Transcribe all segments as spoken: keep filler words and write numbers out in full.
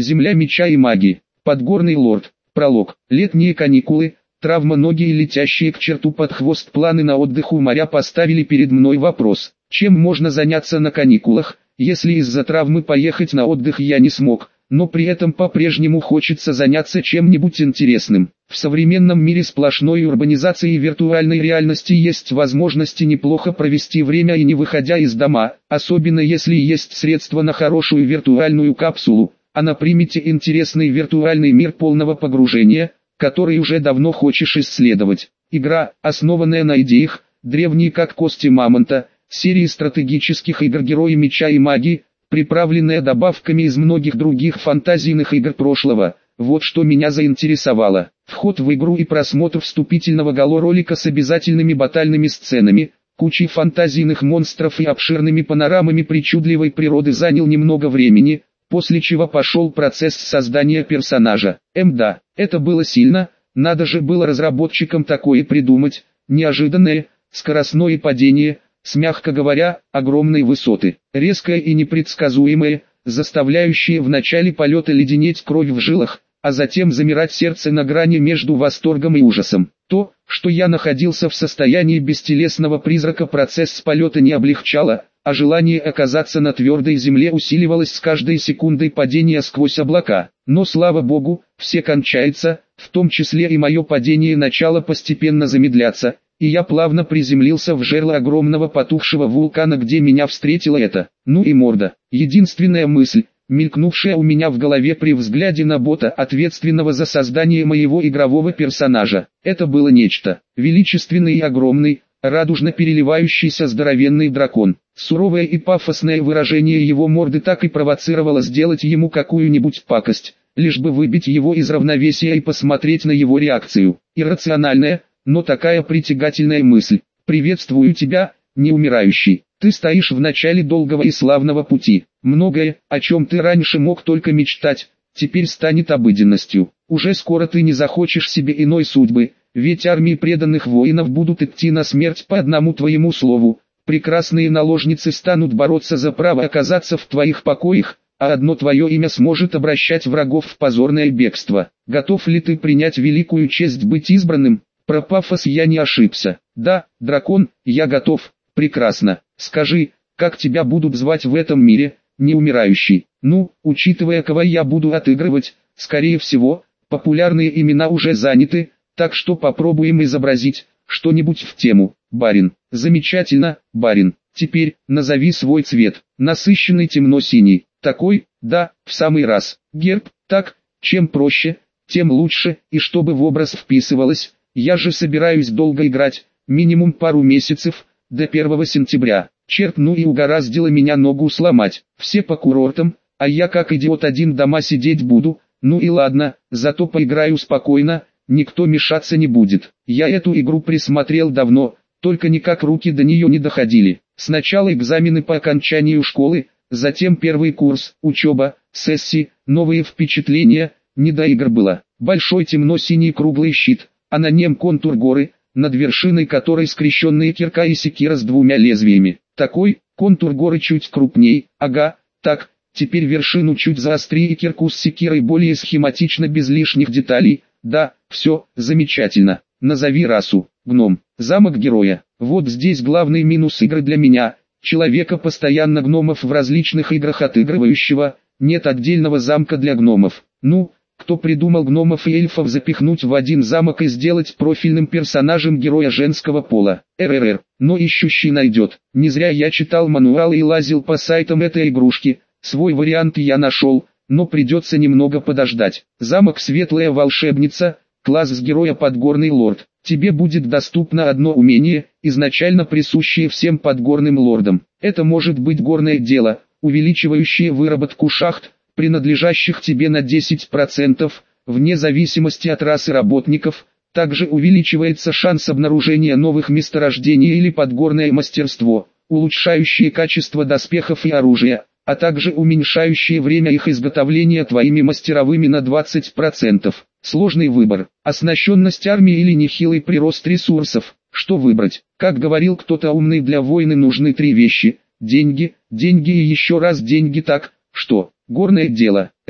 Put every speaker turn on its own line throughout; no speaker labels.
Земля меча и магии. Подгорный лорд. Пролог. Летние каникулы. Травма ноги и летящие к черту под хвост планы на отдых у моря поставили перед мной вопрос. Чем можно заняться на каникулах, если из-за травмы поехать на отдых я не смог, но при этом по-прежнему хочется заняться чем-нибудь интересным. В современном мире сплошной урбанизации и виртуальной реальности есть возможности неплохо провести время и не выходя из дома, особенно если есть средства на хорошую виртуальную капсулу, а на примете интересный виртуальный мир полного погружения, который уже давно хочешь исследовать. Игра, основанная на идеях, древние как кости мамонта, серии стратегических игр «Герои меча и магии», приправленная добавками из многих других фантазийных игр прошлого. Вот что меня заинтересовало. Вход в игру и просмотр вступительного голоролика с обязательными батальными сценами, кучей фантазийных монстров и обширными панорамами причудливой природы занял немного времени, после чего пошел процесс создания персонажа. Эм да, это было сильно, надо же было разработчикам такое придумать, неожиданное, скоростное падение, с, мягко говоря, огромной высоты, резкое и непредсказуемое, заставляющее в начале полета леденеть кровь в жилах, а затем замирать сердце на грани между восторгом и ужасом. То, что я находился в состоянии бестелесного призрака, процесс полета не облегчало, а желание оказаться на твердой земле усиливалось с каждой секундой падения сквозь облака. Но слава богу, все кончается, в том числе и мое падение начало постепенно замедляться, и я плавно приземлился в жерло огромного потухшего вулкана, где меня встретила эта, ну и морда. Единственная мысль, мелькнувшая у меня в голове при взгляде на бота, ответственного за создание моего игрового персонажа, это было нечто. Величественный и огромный, радужно переливающийся здоровенный дракон. Суровое и пафосное выражение его морды так и провоцировало сделать ему какую-нибудь пакость, лишь бы выбить его из равновесия и посмотреть на его реакцию. Иррациональная, но такая притягательная мысль. «Приветствую тебя, неумирающий. Ты стоишь в начале долгого и славного пути. Многое, о чем ты раньше мог только мечтать, теперь станет обыденностью. Уже скоро ты не захочешь себе иной судьбы, ведь армии преданных воинов будут идти на смерть по одному твоему слову. Прекрасные наложницы станут бороться за право оказаться в твоих покоях, а одно твое имя сможет обращать врагов в позорное бегство. Готов ли ты принять великую честь быть избранным?» Про пафос я не ошибся. «Да, дракон, я готов». «Прекрасно. Скажи, как тебя будут звать в этом мире, неумирающий?» «Ну, учитывая, кого я буду отыгрывать, скорее всего, популярные имена уже заняты, так что попробуем изобразить что-нибудь в тему. Барин». «Замечательно, барин. Теперь назови свой цвет». «Насыщенный темно-синий». «Такой, да, в самый раз». «Герб». «Так, чем проще, тем лучше, и чтобы в образ вписывалось, я же собираюсь долго играть, минимум пару месяцев, до первого сентября. Черт, ну и угораздило меня ногу сломать. Все по курортам, а я как идиот один дома сидеть буду. Ну и ладно, зато поиграю спокойно, никто мешаться не будет. Я эту игру присмотрел давно, только никак руки до нее не доходили. Сначала экзамены по окончанию школы, затем первый курс, учеба, сессии, новые впечатления, не до игр было. Большой темно-синий круглый щит, а на нем контур горы, над вершиной которой скрещенные кирка и секира с двумя лезвиями. Такой, контур горы чуть крупней, ага, так, теперь вершину чуть заостри и кирку с секирой более схематично без лишних деталей. Да, все, замечательно. Назови расу. Гном. Замок героя. Вот здесь главный минус игры для меня, человека постоянно гномов в различных играх отыгрывающего, нет отдельного замка для гномов. Ну, кто придумал гномов и эльфов запихнуть в один замок и сделать профильным персонажем героя женского пола? РРР, но ищущий найдет. Не зря я читал мануал и лазил по сайтам этой игрушки, свой вариант я нашел, но придется немного подождать. Замок Светлая Волшебница, класс с героя Подгорный Лорд. Тебе будет доступно одно умение, изначально присущее всем подгорным лордам. Это может быть горное дело, увеличивающее выработку шахт, принадлежащих тебе на десять процентов, вне зависимости от расы работников. Также увеличивается шанс обнаружения новых месторождений или подгорное мастерство, улучшающее качество доспехов и оружия, а также уменьшающее время их изготовления твоими мастеровыми на двадцать процентов. Сложный выбор. Оснащенность армии или нехилый прирост ресурсов. Что выбрать? Как говорил кто-то умный, для войны нужны три вещи: деньги, деньги и еще раз деньги. Так что, горное дело,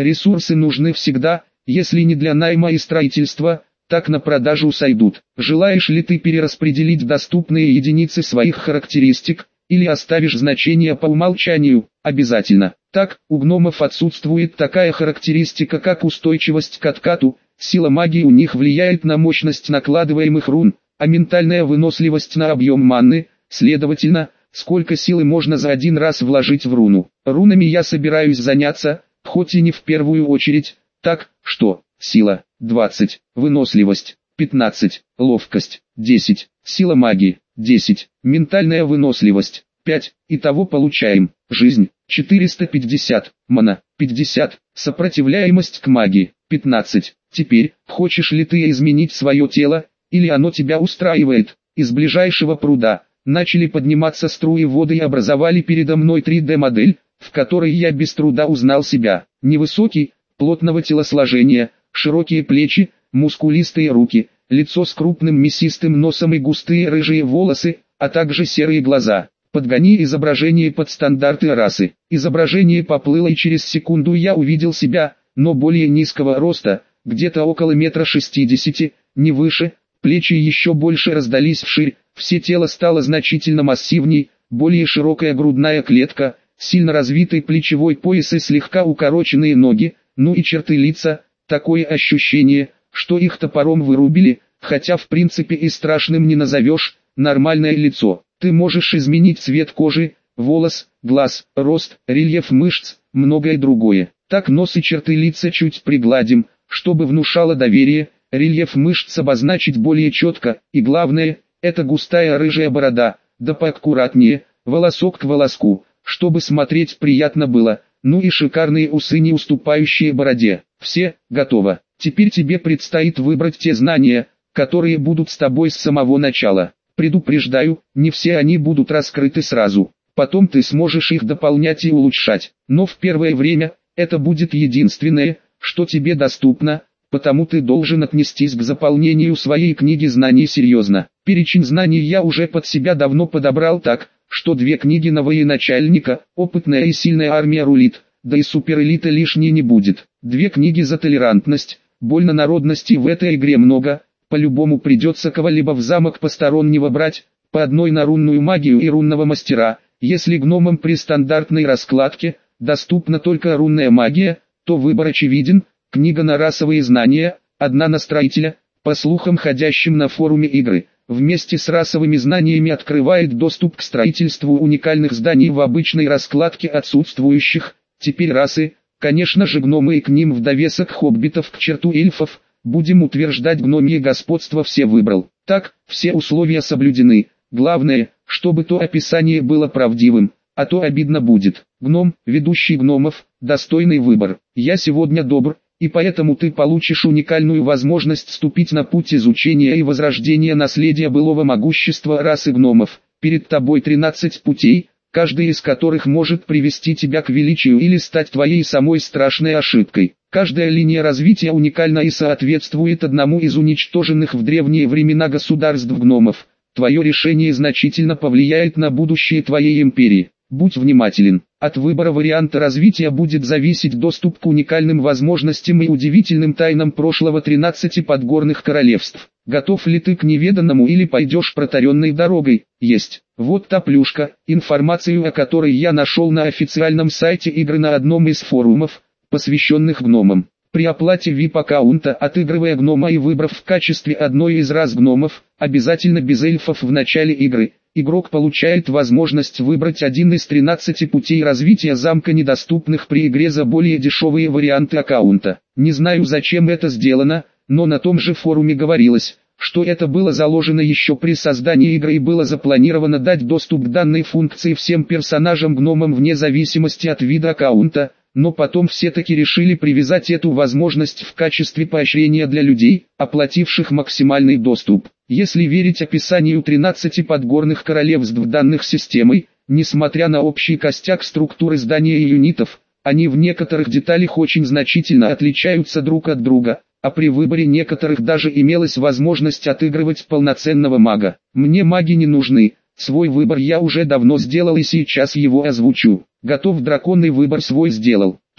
Ресурсы нужны всегда, если не для найма и строительства, так на продажу сойдут. Желаешь ли ты перераспределить доступные единицы своих характеристик, или оставишь значение по умолчанию? Обязательно. Так, у гномов отсутствует такая характеристика, как устойчивость к откату, сила магии у них влияет на мощность накладываемых рун, а ментальная выносливость на объем манны, следовательно, сколько силы можно за один раз вложить в руну. Рунами я собираюсь заняться, хоть и не в первую очередь, так, что, сила, двадцать, выносливость, пятнадцать, ловкость, десять, сила магии, десять, ментальная выносливость, пять, итого получаем, жизнь, четыреста пятьдесят, мана, пятьдесят, сопротивляемость к магии, пятнадцать. Теперь, хочешь ли ты изменить свое тело, или оно тебя устраивает? Из ближайшего пруда начали подниматься струи воды и образовали передо мной три дэ модель, в которой я без труда узнал себя. Невысокий, плотного телосложения, широкие плечи, мускулистые руки, лицо с крупным мясистым носом и густые рыжие волосы, а также серые глаза. Подгони изображение под стандарты расы. Изображение поплыло, и через секунду я увидел себя, но более низкого роста, где-то около метра шестидесяти, не выше. Плечи еще больше раздались вширь, все тело стало значительно массивней, более широкая грудная клетка, сильно развитый плечевой пояс и слегка укороченные ноги, ну и черты лица, такое ощущение, что их топором вырубили, хотя в принципе и страшным не назовешь, нормальное лицо. Ты можешь изменить цвет кожи, волос, глаз, рост, рельеф мышц, многое другое. Так нос и черты лица чуть пригладим, чтобы внушало доверие, рельеф мышц обозначить более четко, и главное, это густая рыжая борода, да поаккуратнее, волосок к волоску, чтобы смотреть приятно было, ну и шикарные усы, не уступающие бороде. Все, готово. Теперь тебе предстоит выбрать те знания, которые будут с тобой с самого начала. Предупреждаю, не все они будут раскрыты сразу. Потом ты сможешь их дополнять и улучшать. Но в первое время, это будет единственное, что тебе доступно, потому ты должен отнестись к заполнению своей книги знаний серьезно. Перечень знаний я уже под себя давно подобрал так, что две книги на военачальника, опытная и сильная армия рулит, да и суперэлита лишней не будет. Две книги за толерантность, больно народности в этой игре много, по-любому придется кого-либо в замок постороннего брать, по одной на рунную магию и рунного мастера. Если гномам при стандартной раскладке доступна только рунная магия, то выбор очевиден, книга на расовые знания, одна на строителя, по слухам ходящим на форуме игры, вместе с расовыми знаниями открывает доступ к строительству уникальных зданий в обычной раскладке отсутствующих, теперь расы, конечно же гномы и к ним в довесок хоббитов к черту эльфов, будем утверждать гномье господство все выбрал. Так, все условия соблюдены, главное, чтобы то описание было правдивым, а то обидно будет. Гном, ведущий гномов, достойный выбор. Я сегодня добр, и поэтому ты получишь уникальную возможность вступить на путь изучения и возрождения наследия былого могущества расы гномов. Перед тобой тринадцать путей, каждый из которых может привести тебя к величию или стать твоей самой страшной ошибкой. Каждая линия развития уникальна и соответствует одному из уничтоженных в древние времена государств гномов. Твое решение значительно повлияет на будущее твоей империи. Будь внимателен. От выбора варианта развития будет зависеть доступ к уникальным возможностям и удивительным тайнам прошлого тринадцати подгорных королевств. Готов ли ты к неведанному или пойдешь протаренной дорогой? Есть. Вот та плюшка, информацию о которой я нашел на официальном сайте игры на одном из форумов, посвященных гномам. При оплате ви ай пи-аккаунта, отыгрывая гнома и выбрав в качестве одной из рас гномов, обязательно без эльфов в начале игры, игрок получает возможность выбрать один из тринадцати путей развития замка, недоступных при игре за более дешевые варианты аккаунта. Не знаю, зачем это сделано, но на том же форуме говорилось, что это было заложено еще при создании игры и было запланировано дать доступ к данной функции всем персонажам гномам вне зависимости от вида аккаунта. Но потом все-таки решили привязать эту возможность в качестве поощрения для людей, оплативших максимальный доступ. Если верить описанию тринадцати подгорных королевств данных системой, несмотря на общий костяк структуры здания и юнитов, они в некоторых деталях очень значительно отличаются друг от друга, а при выборе некоторых даже имелась возможность отыгрывать полноценного мага. Мне маги не нужны. Свой выбор я уже давно сделал и сейчас его озвучу. Готов драконный выбор свой сделал.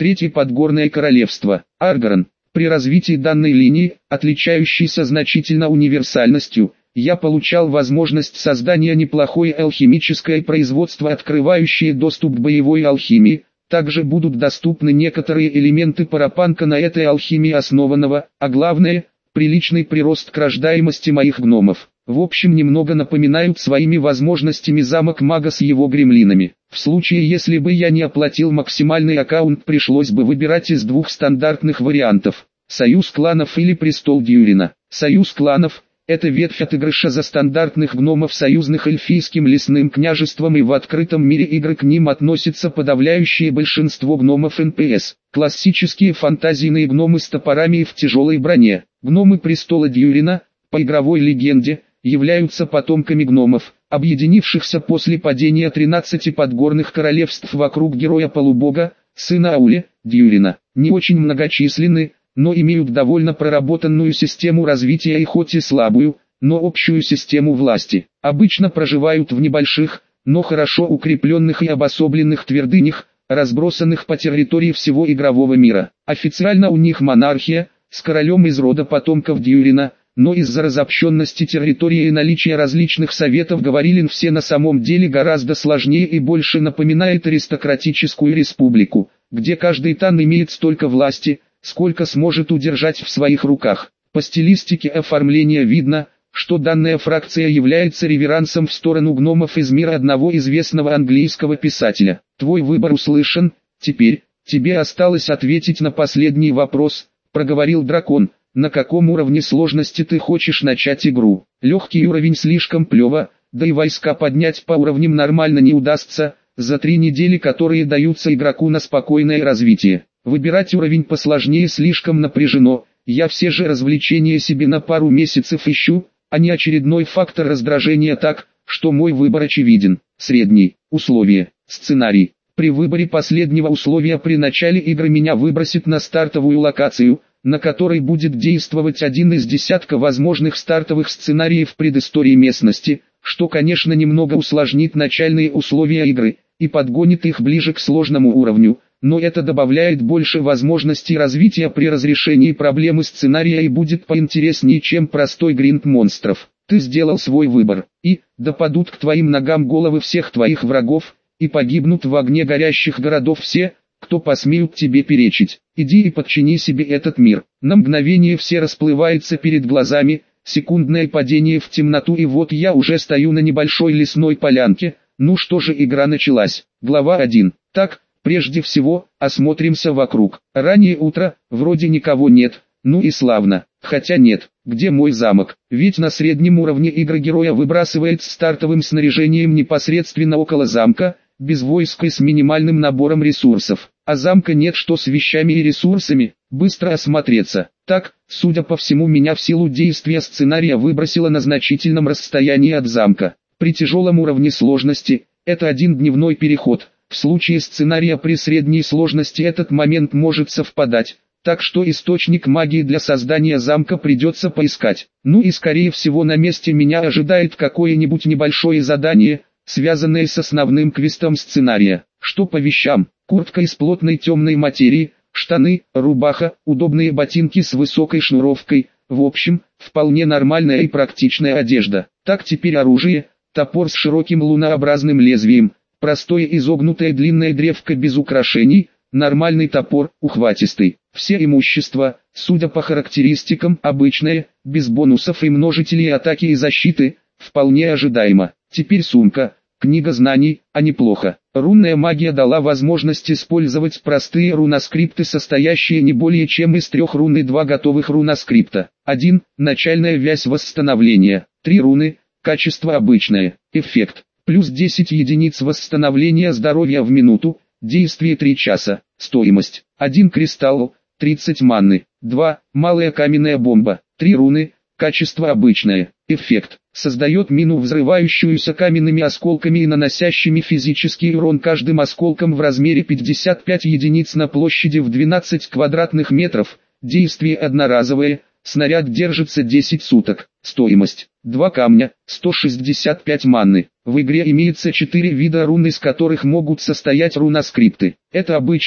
Третье подгорное королевство. Аргарон. При развитии данной линии, отличающейся значительно универсальностью, я получал возможность создания неплохой алхимическое производство, открывающее доступ к боевой алхимии. Также будут доступны некоторые элементы парапанка на этой алхимии основанного, а главное, приличный прирост к рождаемости моих гномов. В общем, немного напоминают своими возможностями замок мага с его гремлинами. В случае, если бы я не оплатил максимальный аккаунт, пришлось бы выбирать из двух стандартных вариантов: Союз кланов или Престол Дьюрина. Союз кланов – это ветвь отыгрыша за стандартных гномов, союзных эльфийским лесным княжеством, и в открытом мире игры к ним относится подавляющее большинство гномов эн пэ эс. Классические фантазийные гномы с топорами и в тяжелой броне. Гномы Престола Дьюрина, по игровой легенде, являются потомками гномов, объединившихся после падения тринадцати подгорных королевств вокруг героя-полубога, сына Аули, Дьюрина. Не очень многочисленны, но имеют довольно проработанную систему развития и хоть и слабую, но общую систему власти. Обычно проживают в небольших, но хорошо укрепленных и обособленных твердынях, разбросанных по территории всего игрового мира. Официально у них монархия, с королем из рода потомков Дьюрина, но из-за разобщенности территории и наличия различных советов говорилин все на самом деле гораздо сложнее и больше напоминает аристократическую республику, где каждый тан имеет столько власти, сколько сможет удержать в своих руках. По стилистике оформления видно, что данная фракция является реверансом в сторону гномов из мира одного известного английского писателя. Твой выбор услышан, теперь тебе осталось ответить на последний вопрос, проговорил дракон. На каком уровне сложности ты хочешь начать игру? Легкий уровень слишком плево, да и войска поднять по уровням нормально не удастся, за три недели, которые даются игроку на спокойное развитие. Выбирать уровень посложнее слишком напряжено, я все же развлечения себе на пару месяцев ищу, а не очередной фактор раздражения, так, что мой выбор очевиден. Средний. Условие. Сценарий. При выборе последнего условия при начале игры меня выбросит на стартовую локацию, на которой будет действовать один из десятка возможных стартовых сценариев предыстории местности, что, конечно, немного усложнит начальные условия игры и подгонит их ближе к сложному уровню, но это добавляет больше возможностей развития при разрешении проблемы сценария и будет поинтереснее, чем простой гринд монстров. Ты сделал свой выбор, и да падут к твоим ногам головы всех твоих врагов, и погибнут в огне горящих городов все, кто посмеют тебе перечить. Иди и подчини себе этот мир. На мгновение все расплывается перед глазами, секундное падение в темноту, и вот я уже стою на небольшой лесной полянке. Ну что же, игра началась. Глава один. Так, прежде всего, осмотримся вокруг. Раннее утро, вроде никого нет, ну и славно. Хотя нет, где мой замок? Ведь на среднем уровне игры героя выбрасывает с стартовым снаряжением непосредственно около замка, без войска и с минимальным набором ресурсов. А замка нет, что с вещами и ресурсами? Быстро осмотреться. Так, судя по всему, меня в силу действия сценария выбросило на значительном расстоянии от замка. При тяжелом уровне сложности, это один дневной переход. В случае сценария при средней сложности этот момент может совпадать, так что источник магии для создания замка придется поискать. Ну и скорее всего на месте меня ожидает какое-нибудь небольшое задание, связанное с основным квестом сценария. Что по вещам? Куртка из плотной темной материи, штаны, рубаха, удобные ботинки с высокой шнуровкой, в общем, вполне нормальная и практичная одежда. Так, теперь оружие, топор с широким лунообразным лезвием, простое изогнутое длинное древко без украшений, нормальный топор, ухватистый. Все имущество, судя по характеристикам, обычное, без бонусов и множителей атаки и защиты, вполне ожидаемо. Теперь сумка, книга знаний, а неплохо. Рунная магия дала возможность использовать простые руноскрипты, состоящие не более чем из трех рун и два готовых руноскрипта. один. Начальная вязь восстановления. три руны. Качество обычное. Эффект. Плюс десять единиц восстановления здоровья в минуту. Действие три часа. Стоимость. один кристалл. тридцать манны. два. Малая каменная бомба. три руны. Качество обычное. Эффект. Создает мину, взрывающуюся каменными осколками и наносящими физический урон каждым осколком в размере пятьдесят пять единиц на площади в двенадцать квадратных метров. Действие одноразовое. Снаряд держится десять суток. Стоимость. два камня. сто шестьдесят пять манны. В игре имеется четыре вида рун, из которых могут состоять руноскрипты. Это обычные,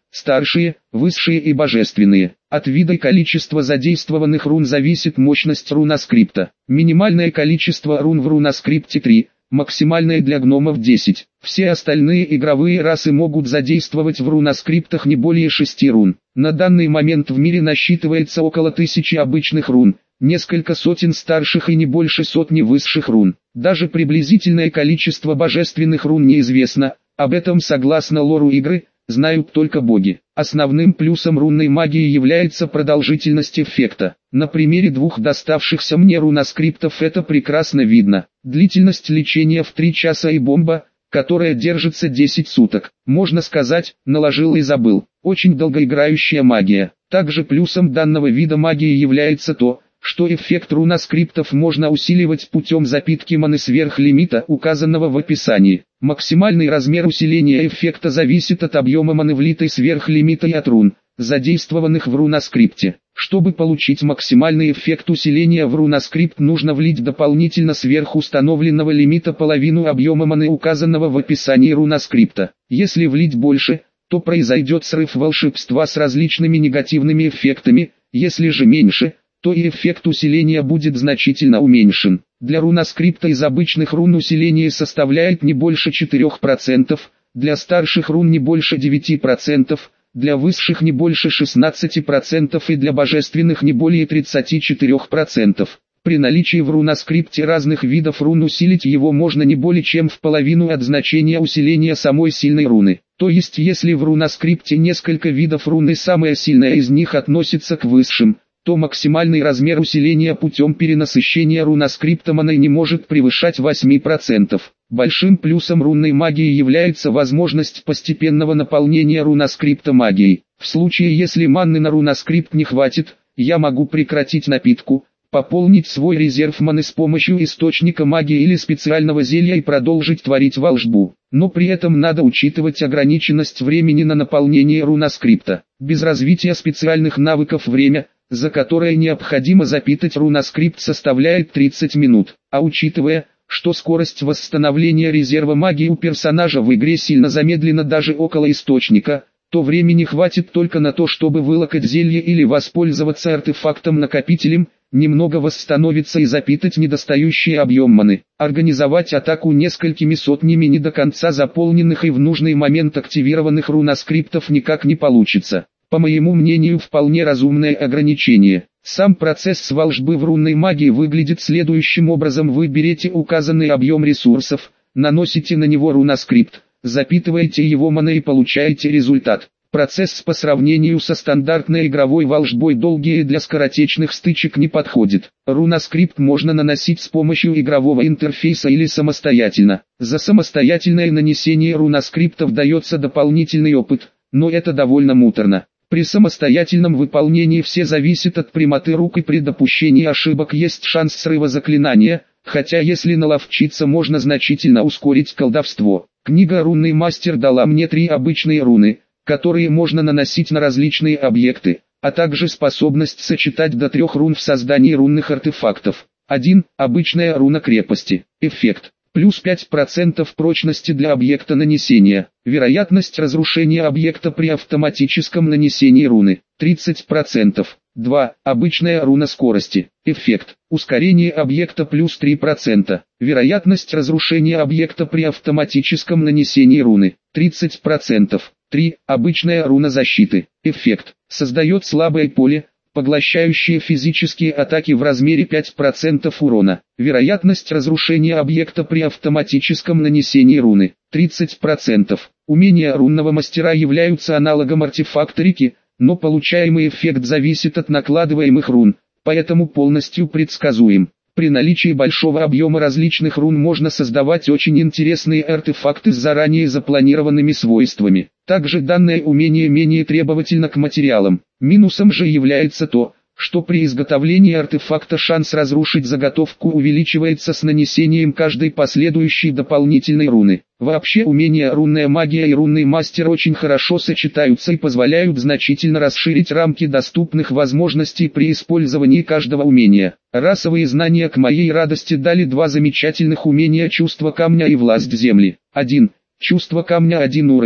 старшие, высшие и божественные. От вида и количества задействованных рун зависит мощность рунаскрипта. Минимальное количество рун в рунаскрипте три, максимальное для гномов десять. Все остальные игровые расы могут задействовать в рунаскриптах не более шести рун. На данный момент в мире насчитывается около тысячи обычных рун, несколько сотен старших и не больше сотни высших рун. Даже приблизительное количество божественных рун неизвестно, об этом согласно лору игры знают только боги. Основным плюсом рунной магии является продолжительность эффекта. На примере двух доставшихся мне рунаскриптов это прекрасно видно. Длительность лечения в три часа и бомба, которая держится десять суток. Можно сказать, наложил и забыл. Очень долгоиграющая магия. Также плюсом данного вида магии является то, что эффект рунаскриптов можно усиливать путем запитки маны сверх лимита, указанного в описании. Максимальный размер усиления эффекта зависит от объема маны влитой сверх лимита и от рун, задействованных в рунаскрипте. Чтобы получить максимальный эффект усиления в рунаскрипт, нужно влить дополнительно сверх установленного лимита половину объема маны, указанного в описании рунаскрипта. Если влить больше, то произойдет срыв волшебства с различными негативными эффектами, если же меньше, то и эффект усиления будет значительно уменьшен. Для рунаскрипта из обычных рун усиление составляет не больше четырёх процентов, для старших рун не больше девяти процентов, для высших не больше шестнадцати процентов и для божественных не более тридцати четырёх процентов. При наличии в рунаскрипте разных видов рун усилить его можно не более чем в половину от значения усиления самой сильной руны. То есть если в рунаскрипте несколько видов рун и самая сильная из них относится к высшим, то максимальный размер усиления путем перенасыщения рунаскрипта маной не может превышать восьми процентов. Большим плюсом рунной магии является возможность постепенного наполнения рунаскрипта магией. В случае если манны на рунаскрипт не хватит, я могу прекратить напитку, пополнить свой резерв маны с помощью источника магии или специального зелья и продолжить творить волшбу. Но при этом надо учитывать ограниченность времени на наполнение рунаскрипта. Без развития специальных навыков время, за которое необходимо запитать рунаскрипт, составляет тридцать минут, а учитывая, что скорость восстановления резерва магии у персонажа в игре сильно замедлена даже около источника, то времени хватит только на то, чтобы вылокать зелье или воспользоваться артефактом-накопителем, немного восстановиться и запитать недостающий объем маны. Организовать атаку несколькими сотнями не до конца заполненных и в нужный момент активированных рунаскриптов никак не получится. По моему мнению, вполне разумное ограничение. Сам процесс волшбы в рунной магии выглядит следующим образом: вы берете указанный объем ресурсов, наносите на него рунаскрипт, запитываете его маной и получаете результат. Процесс по сравнению со стандартной игровой волшбой долгий и для скоротечных стычек не подходит. Рунаскрипт можно наносить с помощью игрового интерфейса или самостоятельно. За самостоятельное нанесение рунаскриптов дается дополнительный опыт, но это довольно муторно. При самостоятельном выполнении все зависит от прямоты рук, и при допущении ошибок есть шанс срыва заклинания, хотя если наловчиться, можно значительно ускорить колдовство. Книга «Рунный мастер» дала мне три обычные руны, которые можно наносить на различные объекты, а также способность сочетать до трех рун в создании рунных артефактов. один. Обычная руна крепости. Эффект. Плюс пять процентов прочности для объекта нанесения. Вероятность разрушения объекта при автоматическом нанесении руны. тридцать процентов. два. Обычная руна скорости. Эффект. Ускорение объекта плюс три процента. Вероятность разрушения объекта при автоматическом нанесении руны. тридцать процентов. три. Обычная руна защиты. Эффект. Создает слабое поле, поглощающее физические атаки в размере пять процентов урона. Вероятность разрушения объекта при автоматическом нанесении руны. тридцать процентов. Умения рунного мастера являются аналогом артефакта реки, но получаемый эффект зависит от накладываемых рун, поэтому полностью предсказуем. При наличии большого объема различных рун можно создавать очень интересные артефакты с заранее запланированными свойствами. Также данное умение менее требовательно к материалам. Минусом же является то, что при изготовлении артефакта шанс разрушить заготовку увеличивается с нанесением каждой последующей дополнительной руны. Вообще умения рунная магия и рунный мастер очень хорошо сочетаются и позволяют значительно расширить рамки доступных возможностей при использовании каждого умения. Расовые знания к моей радости дали два замечательных умения: чувство камня и власть земли. один. Чувство камня один уровень,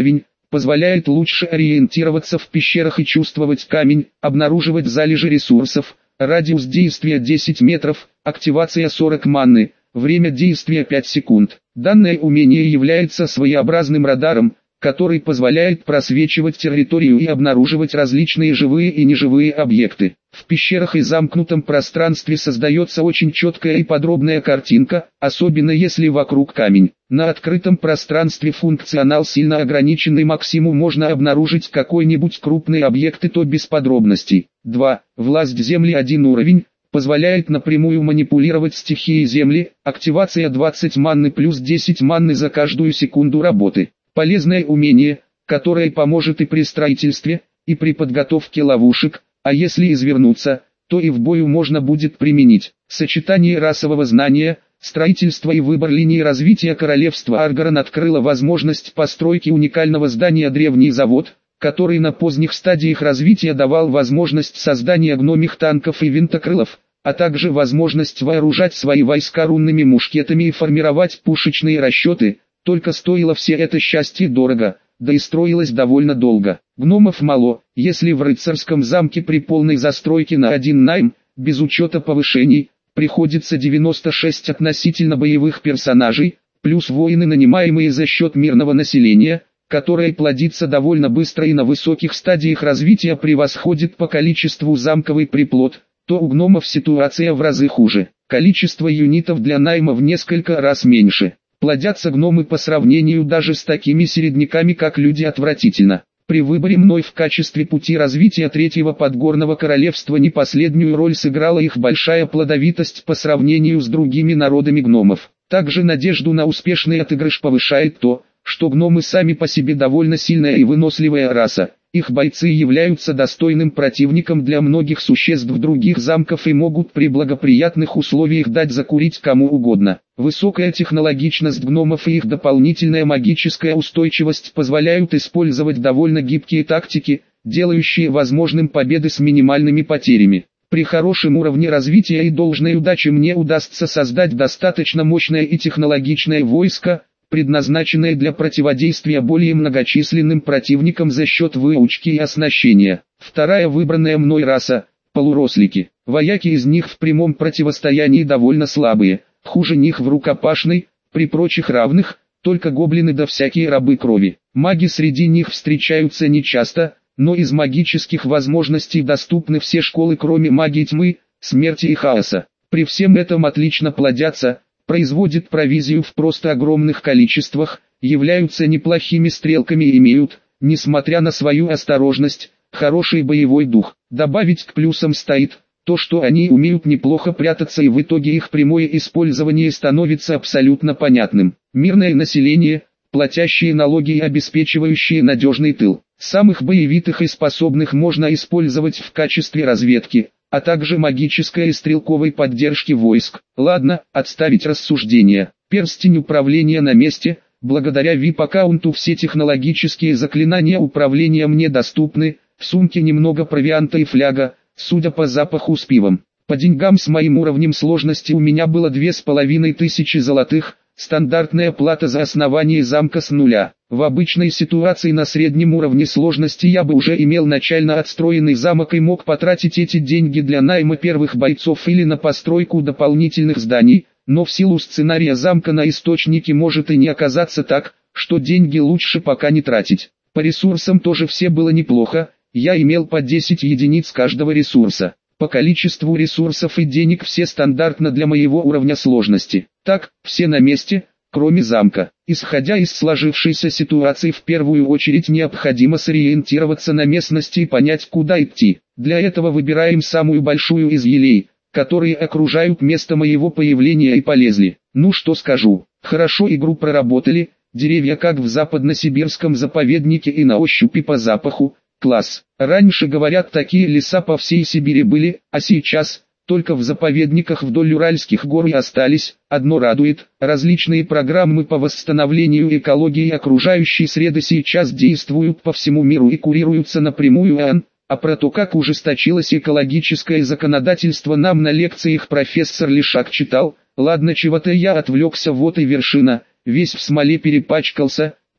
позволяет лучше ориентироваться в пещерах и чувствовать камень, обнаруживать залежи ресурсов, радиус действия десять метров, активация сорок манны, время действия пять секунд. Данное умение является своеобразным радаром, который позволяет просвечивать территорию и обнаруживать различные живые и неживые объекты. В пещерах и замкнутом пространстве создается очень четкая и подробная картинка, особенно если вокруг камень. На открытом пространстве функционал сильно ограниченный, максимум можно обнаружить какой-нибудь крупный объект, и то без подробностей. два. Власть Земли один уровень. Позволяет напрямую манипулировать стихией Земли, активация двадцать манны плюс десять манны за каждую секунду работы. Полезное умение, которое поможет и при строительстве, и при подготовке ловушек, а если извернуться, то и в бою можно будет применить. Сочетание расового знания, строительства и выбор линии развития королевства Аргарон открыло возможность постройки уникального здания древний завод, который на поздних стадиях развития давал возможность создания гномих танков и винтокрылов, а также возможность вооружать свои войска рунными мушкетами и формировать пушечные расчеты. Только стоило все это счастье дорого, да и строилось довольно долго. Гномов мало, если в рыцарском замке при полной застройке на один найм, без учета повышений, приходится девяносто шесть относительно боевых персонажей, плюс воины, нанимаемые за счет мирного населения, которое плодится довольно быстро и на высоких стадиях развития превосходит по количеству замковый приплод, то у гномов ситуация в разы хуже. Количество юнитов для найма в несколько раз меньше. Плодятся гномы по сравнению даже с такими середняками, как люди, отвратительно. При выборе мной в качестве пути развития третьего подгорного королевства не последнюю роль сыграла их большая плодовитость по сравнению с другими народами гномов. Также надежду на успешный отыгрыш повышает то, что гномы сами по себе довольно сильная и выносливая раса. Их бойцы являются достойным противником для многих существ других замков и могут при благоприятных условиях дать закурить кому угодно. Высокая технологичность гномов и их дополнительная магическая устойчивость позволяют использовать довольно гибкие тактики, делающие возможным победы с минимальными потерями. При хорошем уровне развития и должной удаче мне удастся создать достаточно мощное и технологичное войско, предназначенное для противодействия более многочисленным противникам за счет выучки и оснащения. Вторая выбранная мной раса – полурослики. Вояки из них в прямом противостоянии довольно слабые, хуже них в рукопашной, при прочих равных, только гоблины да всякие рабы крови. Маги среди них встречаются нечасто, но из магических возможностей доступны все школы, кроме магии тьмы, смерти и хаоса. При всем этом отлично плодятся, производят провизию в просто огромных количествах, являются неплохими стрелками и имеют, несмотря на свою осторожность, хороший боевой дух. Добавить к плюсам стоит то, что они умеют неплохо прятаться, и в итоге их прямое использование становится абсолютно понятным. Мирное население, платящие налоги и обеспечивающие надежный тыл. Самых боевитых и способных можно использовать в качестве разведки, а также магической и стрелковой поддержки войск. Ладно, отставить рассуждения. Перстень управления на месте. Благодаря ви ай пи-аккаунту все технологические заклинания управления мне доступны. В сумке немного провианта и фляга, судя по запаху, с пивом. По деньгам с моим уровнем сложности у меня было две с половиной тысячи золотых. Стандартная плата за основание замка с нуля. В обычной ситуации на среднем уровне сложности я бы уже имел начально отстроенный замок и мог потратить эти деньги для найма первых бойцов или на постройку дополнительных зданий, но в силу сценария замка на источнике может и не оказаться так, что деньги лучше пока не тратить. По ресурсам тоже все было неплохо, я имел по десять единиц каждого ресурса. По количеству ресурсов и денег все стандартно для моего уровня сложности. Так, все на месте, кроме замка. Исходя из сложившейся ситуации, в первую очередь необходимо сориентироваться на местности и понять, куда идти. Для этого выбираем самую большую из елей, которые окружают место моего появления, и полезли. Ну что скажу, хорошо игру проработали, деревья как в западносибирском заповеднике и на ощупь и по запаху. Класс. Раньше, говорят, такие леса по всей Сибири были, а сейчас только в заповедниках вдоль Уральских гор и остались. Одно радует, различные программы по восстановлению экологии и окружающей среды сейчас действуют по всему миру и курируются напрямую ООН, а про то, как ужесточилось экологическое законодательство, нам на лекциях профессор Лишак читал. Ладно, чего-то я отвлекся, вот и вершина, весь в смоле перепачкался.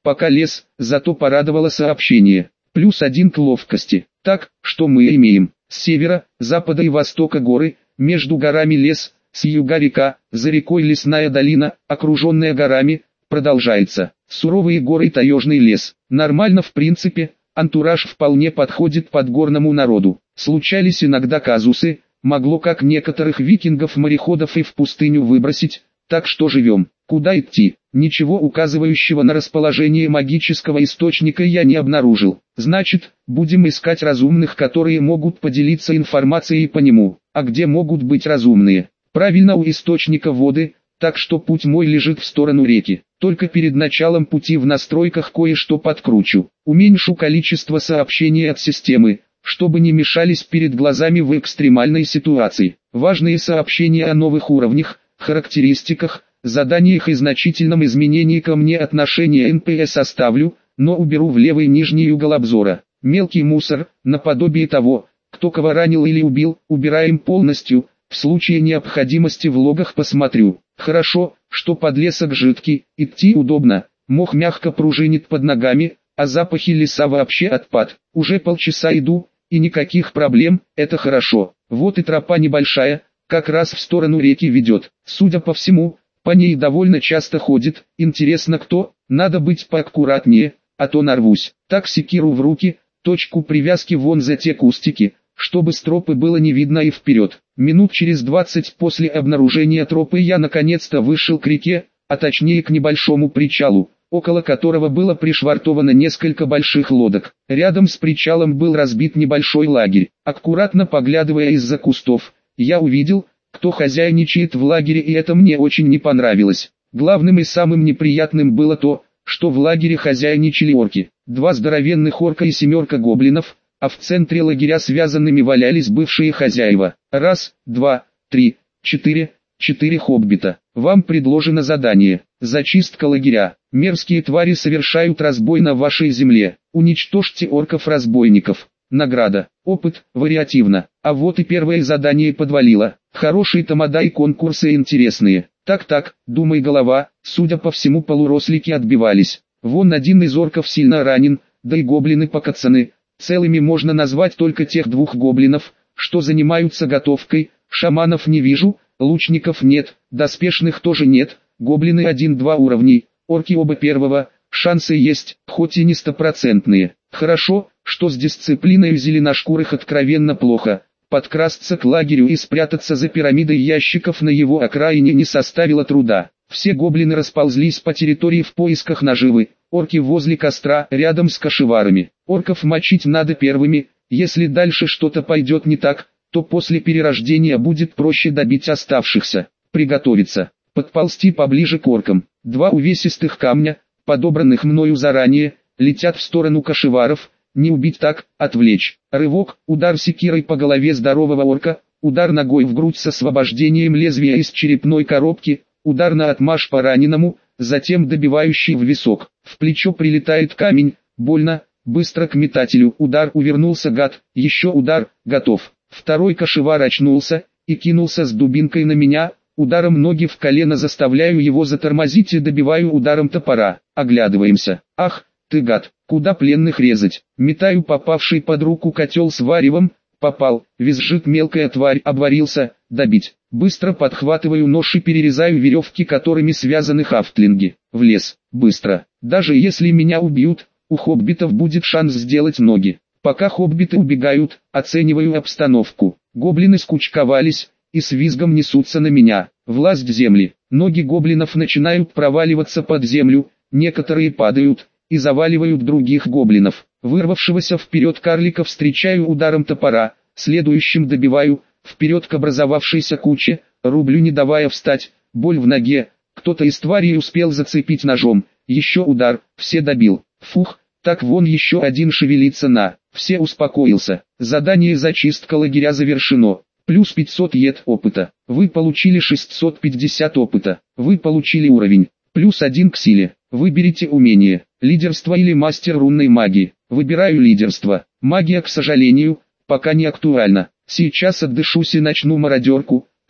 пока лес, зато порадовало сообщение. Плюс один к ловкости. Так, что мы имеем? С севера, запада и востока горы, между горами лес, с юга река, за рекой лесная долина, окруженная горами, продолжается. Суровые горы и таежный лес. Нормально в принципе, антураж вполне подходит подгорному народу. Случались иногда казусы, могло как некоторых викингов-мореходов и в пустыню выбросить, так что живем. Куда идти? Ничего указывающего на расположение магического источника я не обнаружил. Значит, будем искать разумных, которые могут поделиться информацией по нему. А где могут быть разумные? Правильно, у источника воды, так что путь мой лежит в сторону реки. Только перед началом пути в настройках кое-что подкручу. Уменьшу количество сообщений от системы, чтобы не мешались перед глазами в экстремальной ситуации. Важные сообщения о новых уровнях, характеристиках, заданиях и значительном изменении ко мне отношения эн пэ эс оставлю, но уберу в левый нижний угол обзора. Мелкий мусор, наподобие того, кто кого ранил или убил, убираем полностью, в случае необходимости в логах посмотрю. Хорошо, что подлесок жидкий, идти удобно, мох мягко пружинит под ногами, а запахи леса вообще отпад. Уже полчаса иду, и никаких проблем, это хорошо. Вот и тропа небольшая, как раз в сторону реки ведет. Судя по всему, по ней довольно часто ходит. Интересно кто? Надо быть поаккуратнее, а то нарвусь. Так секиру в руки, точку привязки вон за те кустики, чтобы с тропы было не видно и вперед. Минут через двадцать после обнаружения тропы я наконец-то вышел к реке, а точнее к небольшому причалу, около которого было пришвартовано несколько больших лодок. Рядом с причалом был разбит небольшой лагерь. Аккуратно поглядывая из-за кустов, я увидел, кто хозяйничает в лагере, и это мне очень не понравилось. Главным и самым неприятным было то, что в лагере хозяйничали орки. Два здоровенных орка и семерка гоблинов, а в центре лагеря связанными валялись бывшие хозяева. Раз, два, три, четыре, четыре хоббита. Вам предложено задание. Зачистка лагеря. Мерзкие твари совершают разбой на вашей земле. Уничтожьте орков-разбойников. Награда. Опыт. Вариативно. А вот и первое задание подвалило. Хорошие тамада и конкурсы интересные. Так-так, думай голова, судя по всему полурослики отбивались. Вон один из орков сильно ранен, да и гоблины покоцаны. Целыми можно назвать только тех двух гоблинов, что занимаются готовкой. Шаманов не вижу, лучников нет, доспешных тоже нет. Гоблины один-два уровней, орки оба первого. Шансы есть, хоть и не стопроцентные. Хорошо, что с дисциплиной зеленошкурых откровенно плохо. Подкрасться к лагерю и спрятаться за пирамидой ящиков на его окраине не составило труда. Все гоблины расползлись по территории в поисках наживы. Орки возле костра, рядом с кошеварами. Орков мочить надо первыми. Если дальше что-то пойдет не так, то после перерождения будет проще добить оставшихся. Приготовиться. Подползти поближе к оркам. Два увесистых камня, подобранных мною заранее, летят в сторону кошеваров. Не убить так, отвлечь. Рывок, удар секирой по голове здорового орка, удар ногой в грудь с освобождением лезвия из черепной коробки, удар на отмашь по раненому, затем добивающий в висок. В плечо прилетает камень, больно, быстро к метателю, удар, увернулся гад, еще удар, готов. Второй кошевар очнулся и кинулся с дубинкой на меня, ударом ноги в колено заставляю его затормозить и добиваю ударом топора. Оглядываемся. Ах, ты гад, куда пленных резать? Метаю попавший под руку котел с варевом, попал, визжит мелкая тварь, обварился, добить. Быстро подхватываю нож и перерезаю веревки, которыми связаны хафтлинги. В лес, быстро. Даже если меня убьют, у хоббитов будет шанс сделать ноги. Пока хоббиты убегают, оцениваю обстановку. Гоблины скучковались и с визгом несутся на меня. Власть земли. Ноги гоблинов начинают проваливаться под землю, некоторые падают и заваливают других гоблинов. Вырвавшегося вперед карлика встречаю ударом топора, следующим добиваю, вперед к образовавшейся куче, рублю не давая встать, боль в ноге, кто-то из тварей успел зацепить ножом, еще удар, все добил. Фух, так вон еще один шевелится на, все успокоился. Задание зачистка лагеря завершено. Плюс пятьсот ед опыта. Вы получили шестьсот пятьдесят опыта. Вы получили уровень. Плюс один к силе. Выберите умение. Лидерство или мастер рунной магии. Выбираю лидерство. Магия, к сожалению, пока не актуальна. Сейчас отдышусь и начну мародерку,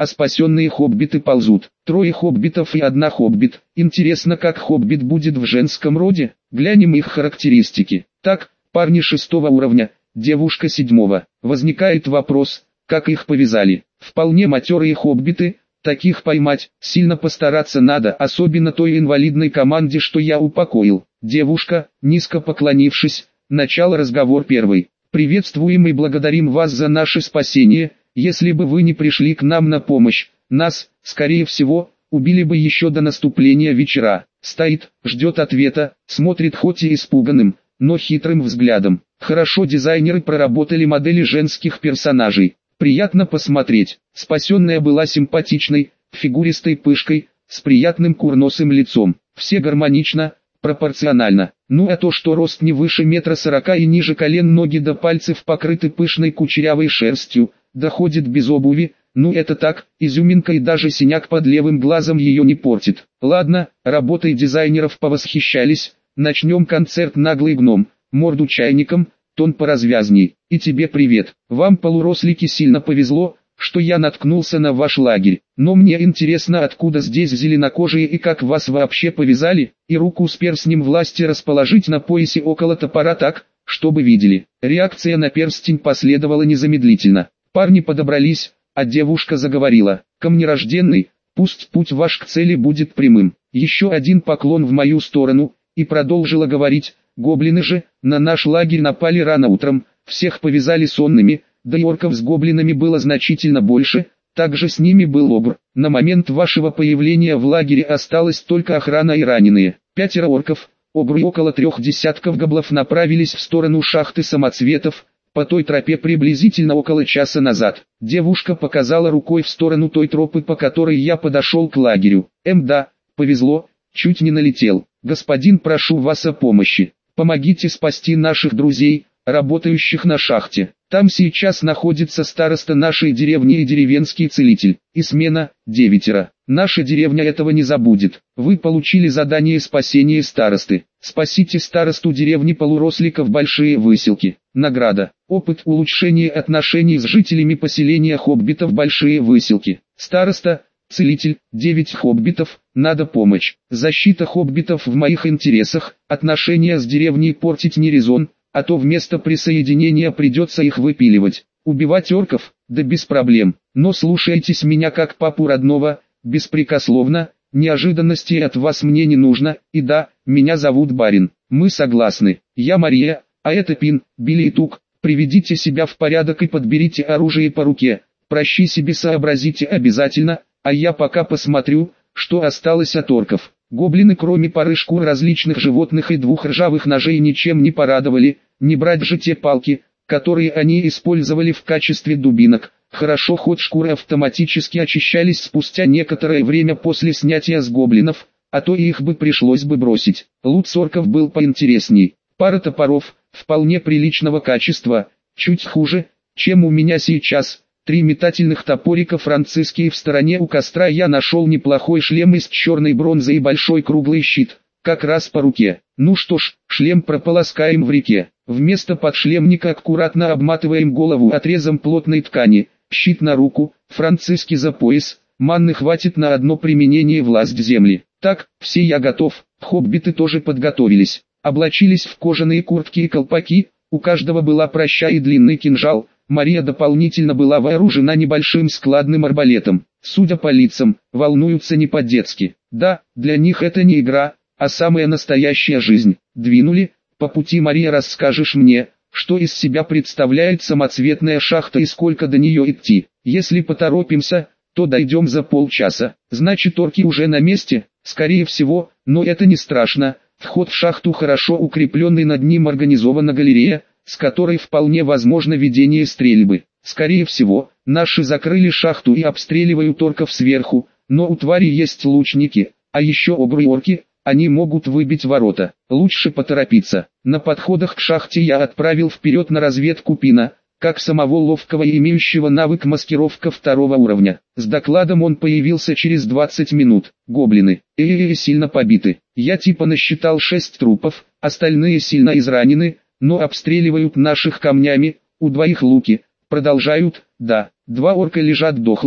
а спасенные хоббиты ползут. Трое хоббитов и одна хоббит. Интересно, как хоббит будет в женском роде? Глянем их характеристики. Так, парни шестого уровня, девушка седьмого. Возникает вопрос, как их повязали. Вполне матерые хоббиты, таких поймать, сильно постараться надо, особенно той инвалидной команде, что я упокоил. Девушка, низко поклонившись, начала разговор первой. «Приветствуем и благодарим вас за наше спасение. Если бы вы не пришли к нам на помощь, нас, скорее всего, убили бы еще до наступления вечера». Стоит, ждет ответа, смотрит хоть и испуганным, но хитрым взглядом. Хорошо дизайнеры проработали модели женских персонажей. Приятно посмотреть. Спасенная была симпатичной, фигуристой пышкой, с приятным курносым лицом. Все гармонично, пропорционально. Ну а то, что рост не выше метра сорока и ниже колен, ноги до пальцев покрыты пышной кучерявой шерстью, доходит без обуви, ну это так, изюминка, и даже синяк под левым глазом ее не портит. Ладно, работой дизайнеров повосхищались, начнем концерт. Наглый гном, морду чайником, тон поразвязней. И тебе привет. Вам, полурослики, сильно повезло, что я наткнулся на ваш лагерь. Но мне интересно, откуда здесь зеленокожие и как вас вообще повязали, и руку с перстнем власти расположить на поясе около топора так, чтобы видели. Реакция на перстень последовала незамедлительно. Парни подобрались, а девушка заговорила. «Камнерожденный, пусть путь ваш к цели будет прямым». Еще один поклон в мою сторону, и продолжила говорить. «Гоблины же, на наш лагерь напали рано утром, всех повязали сонными, да и орков с гоблинами было значительно больше, также с ними был огр. На момент вашего появления в лагере осталась только охрана и раненые. Пятеро орков, огру и около трех десятков гоблов направились в сторону шахты самоцветов, по той тропе приблизительно около часа назад». Девушка показала рукой в сторону той тропы, по которой я подошел к лагерю. «Эм да, повезло, чуть не налетел. Господин, прошу вас о помощи. Помогите спасти наших друзей, работающих на шахте. Там сейчас находится староста нашей деревни и деревенский целитель. И смена, девятеро. Наша деревня этого не забудет. Вы получили задание спасения старосты. Спасите старосту деревни полуросликов Большие Выселки. Награда. Опыт улучшения отношений с жителями поселения хоббитов Большие Выселки. Староста, целитель, девять хоббитов, надо помощь. Защита хоббитов в моих интересах, отношения с деревней портить не резон, а то вместо присоединения придется их выпиливать. Убивать орков, да без проблем, но слушайтесь меня как папу родного, беспрекословно, неожиданностей от вас мне не нужно, и да, меня зовут Барин, мы согласны. Я Мария, а это Пин, Билли и Тук, приведите себя в порядок и подберите оружие по руке, прощи себе сообразите обязательно, а я пока посмотрю, что осталось от орков». Гоблины, кроме пары шкур различных животных и двух ржавых ножей, ничем не порадовали, не брать же те палки, которые они использовали в качестве дубинок. Хорошо, хоть шкуры автоматически очищались спустя некоторое время после снятия с гоблинов, а то их бы пришлось бы бросить. Лут с орков был поинтересней. Пара топоров, вполне приличного качества, чуть хуже, чем у меня сейчас. Три метательных топорика французские. В стороне у костра я нашел неплохой шлем из черной бронзы и большой круглый щит, как раз по руке. Ну что ж, шлем прополоскаем в реке. Вместо подшлемника аккуратно обматываем голову отрезом плотной ткани, щит на руку, французский за пояс, манны хватит на одно применение власть земли. Так, все, я готов. Хоббиты тоже подготовились, облачились в кожаные куртки и колпаки, у каждого была праща и длинный кинжал. Мария дополнительно была вооружена небольшим складным арбалетом. Судя по лицам, волнуются не по-детски. Да, для них это не игра, а самая настоящая жизнь. Двинули, по пути, Мария, расскажешь мне, что из себя представляет самоцветная шахта и сколько до нее идти. Если поторопимся, то дойдем за полчаса. Значит, орки уже на месте, скорее всего, но это не страшно. Вход в шахту хорошо укрепленный, над ним организована галерея, с которой вполне возможно ведение стрельбы. Скорее всего, наши закрыли шахту и обстреливают орков сверху, но у твари есть лучники, а еще огры и орки, они могут выбить ворота. Лучше поторопиться. На подходах к шахте я отправил вперед на разведку Пина, как самого ловкого и имеющего навык маскировка второго уровня. С докладом он появился через двадцать минут. Гоблины, э-э-э, сильно побиты. Я типа насчитал шесть трупов, остальные сильно изранены, но обстреливают наших камнями, у двоих луки, продолжают, да, два орка лежат дохлые,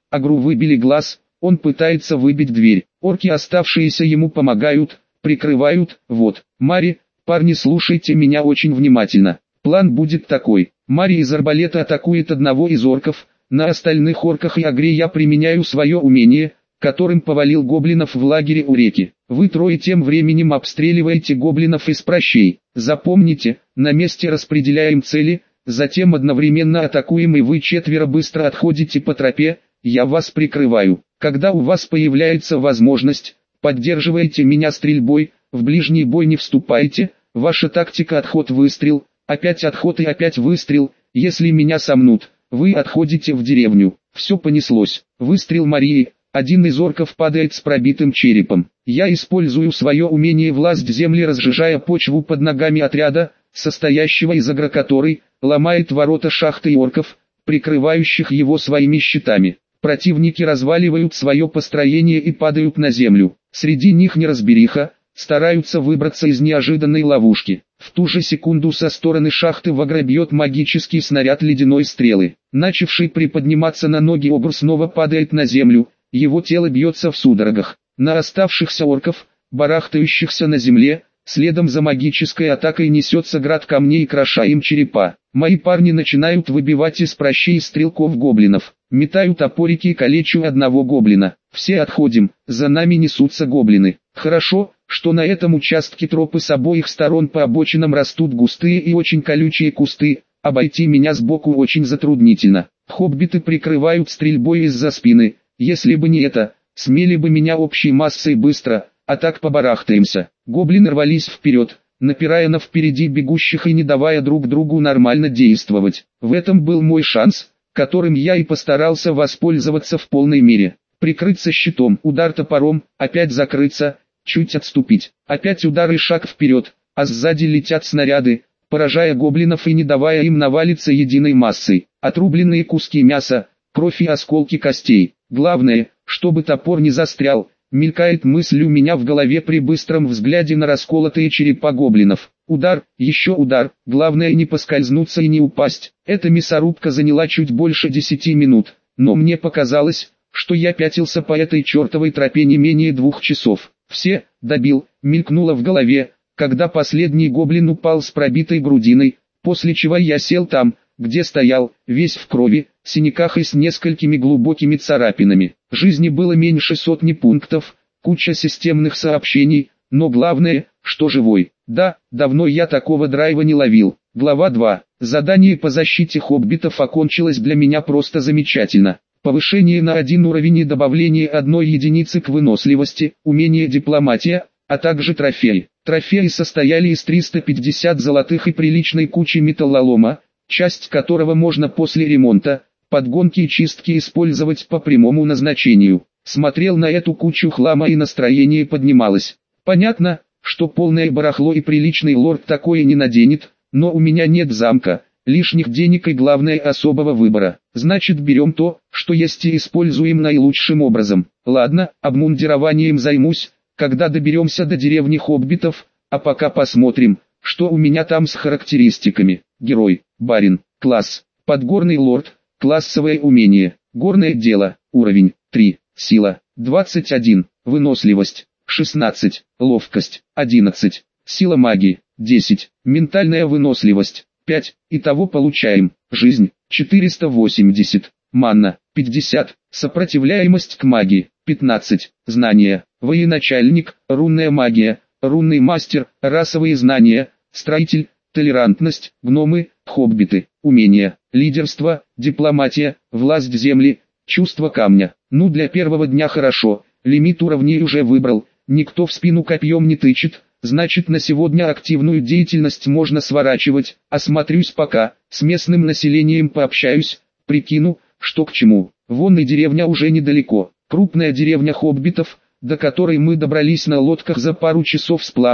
Агру выбили глаз, он пытается выбить дверь. Орки, оставшиеся ему, помогают, прикрывают. Вот, Мари, парни, слушайте меня очень внимательно. План будет такой. Мари из арбалета атакует одного из орков. На остальных орках и Агре я применяю свое умение, которым повалил гоблинов в лагере у реки. Вы трое тем временем обстреливаете гоблинов из пращей. Запомните, на месте распределяем цели, затем одновременно атакуем, и вы четверо быстро отходите по тропе, я вас прикрываю. Когда у вас появляется возможность, поддерживайте меня стрельбой, в ближний бой не вступайте, ваша тактика отход-выстрел, опять отход и опять выстрел, если меня сомнут, вы отходите в деревню. Все понеслось. Выстрел Марии. Один из орков падает с пробитым черепом. Я использую свое умение власть земли, разжижая почву под ногами отряда, состоящего из агро, который ломает ворота шахты орков, прикрывающих его своими щитами. Противники разваливают свое построение и падают на землю. Среди них неразбериха, стараются выбраться из неожиданной ловушки. В ту же секунду со стороны шахты в агро бьет магический снаряд ледяной стрелы. Начавший приподниматься на ноги огр снова падает на землю. Его тело бьется в судорогах. На оставшихся орков, барахтающихся на земле, следом за магической атакой несется град камней, кроша им черепа. Мои парни начинают выбивать из пращей стрелков гоблинов. Метаю топорики и калечу одного гоблина. Все отходим, за нами несутся гоблины. Хорошо, что на этом участке тропы с обоих сторон по обочинам растут густые и очень колючие кусты. Обойти меня сбоку очень затруднительно. Хоббиты прикрывают стрельбой из-за спины. Если бы не это, смели бы меня общей массой быстро, а так побарахтаемся. Гоблины рвались вперед, напирая на впереди бегущих и не давая друг другу нормально действовать. В этом был мой шанс, которым я и постарался воспользоваться в полной мере. Прикрыться щитом, удар топором, опять закрыться, чуть отступить, опять удар и шаг вперед, а сзади летят снаряды, поражая гоблинов и не давая им навалиться единой массой. Отрубленные куски мяса, кровь и осколки костей. Главное, чтобы топор не застрял, мелькает мысль у меня в голове при быстром взгляде на расколотые черепа гоблинов. Удар, еще удар, главное не поскользнуться и не упасть. Эта мясорубка заняла чуть больше десяти минут, но мне показалось, что я пятился по этой чертовой тропе не менее двух часов. Все, добил, мелькнуло в голове, когда последний гоблин упал с пробитой грудиной, после чего я сел там, где стоял, весь в крови, синяках и с несколькими глубокими царапинами. Жизни было меньше сотни пунктов, куча системных сообщений, но главное, что живой. Да, давно я такого драйва не ловил. Глава два. Задание по защите хоббитов окончилось для меня просто замечательно. Повышение на один уровень и добавление одной единицы к выносливости, умение дипломатия, а также трофеи. Трофеи состояли из триста пятидесяти золотых и приличной кучи металлолома, часть которого можно после ремонта, подгонки и чистки использовать по прямому назначению. Смотрел на эту кучу хлама и настроение поднималось. Понятно, что полное барахло и приличный лорд такое не наденет, но у меня нет замка, лишних денег и главное особого выбора. Значит, берем то, что есть, и используем наилучшим образом. Ладно, обмундированием займусь, когда доберемся до деревни хоббитов, а пока посмотрим, что у меня там с характеристиками. Герой, барин, класс, подгорный лорд, классовое умение, горное дело, уровень три, сила, двадцать один, выносливость, шестнадцать, ловкость, одиннадцать, сила магии, десять, ментальная выносливость, пять, итого получаем, жизнь, четыреста восемьдесят, манна, пятьдесят, сопротивляемость к магии, пятнадцать, знания, военачальник, рунная магия, рунный мастер, расовые знания, строитель, толерантность, гномы, хоббиты, умения, лидерство, дипломатия, власть земли, чувство камня. Ну, для первого дня хорошо, лимит уровней уже выбрал, никто в спину копьем не тычет, значит на сегодня активную деятельность можно сворачивать. Осмотрюсь пока, с местным населением пообщаюсь, прикину, что к чему. Вон и деревня уже недалеко, крупная деревня хоббитов, до которой мы добрались на лодках за пару часов сплава.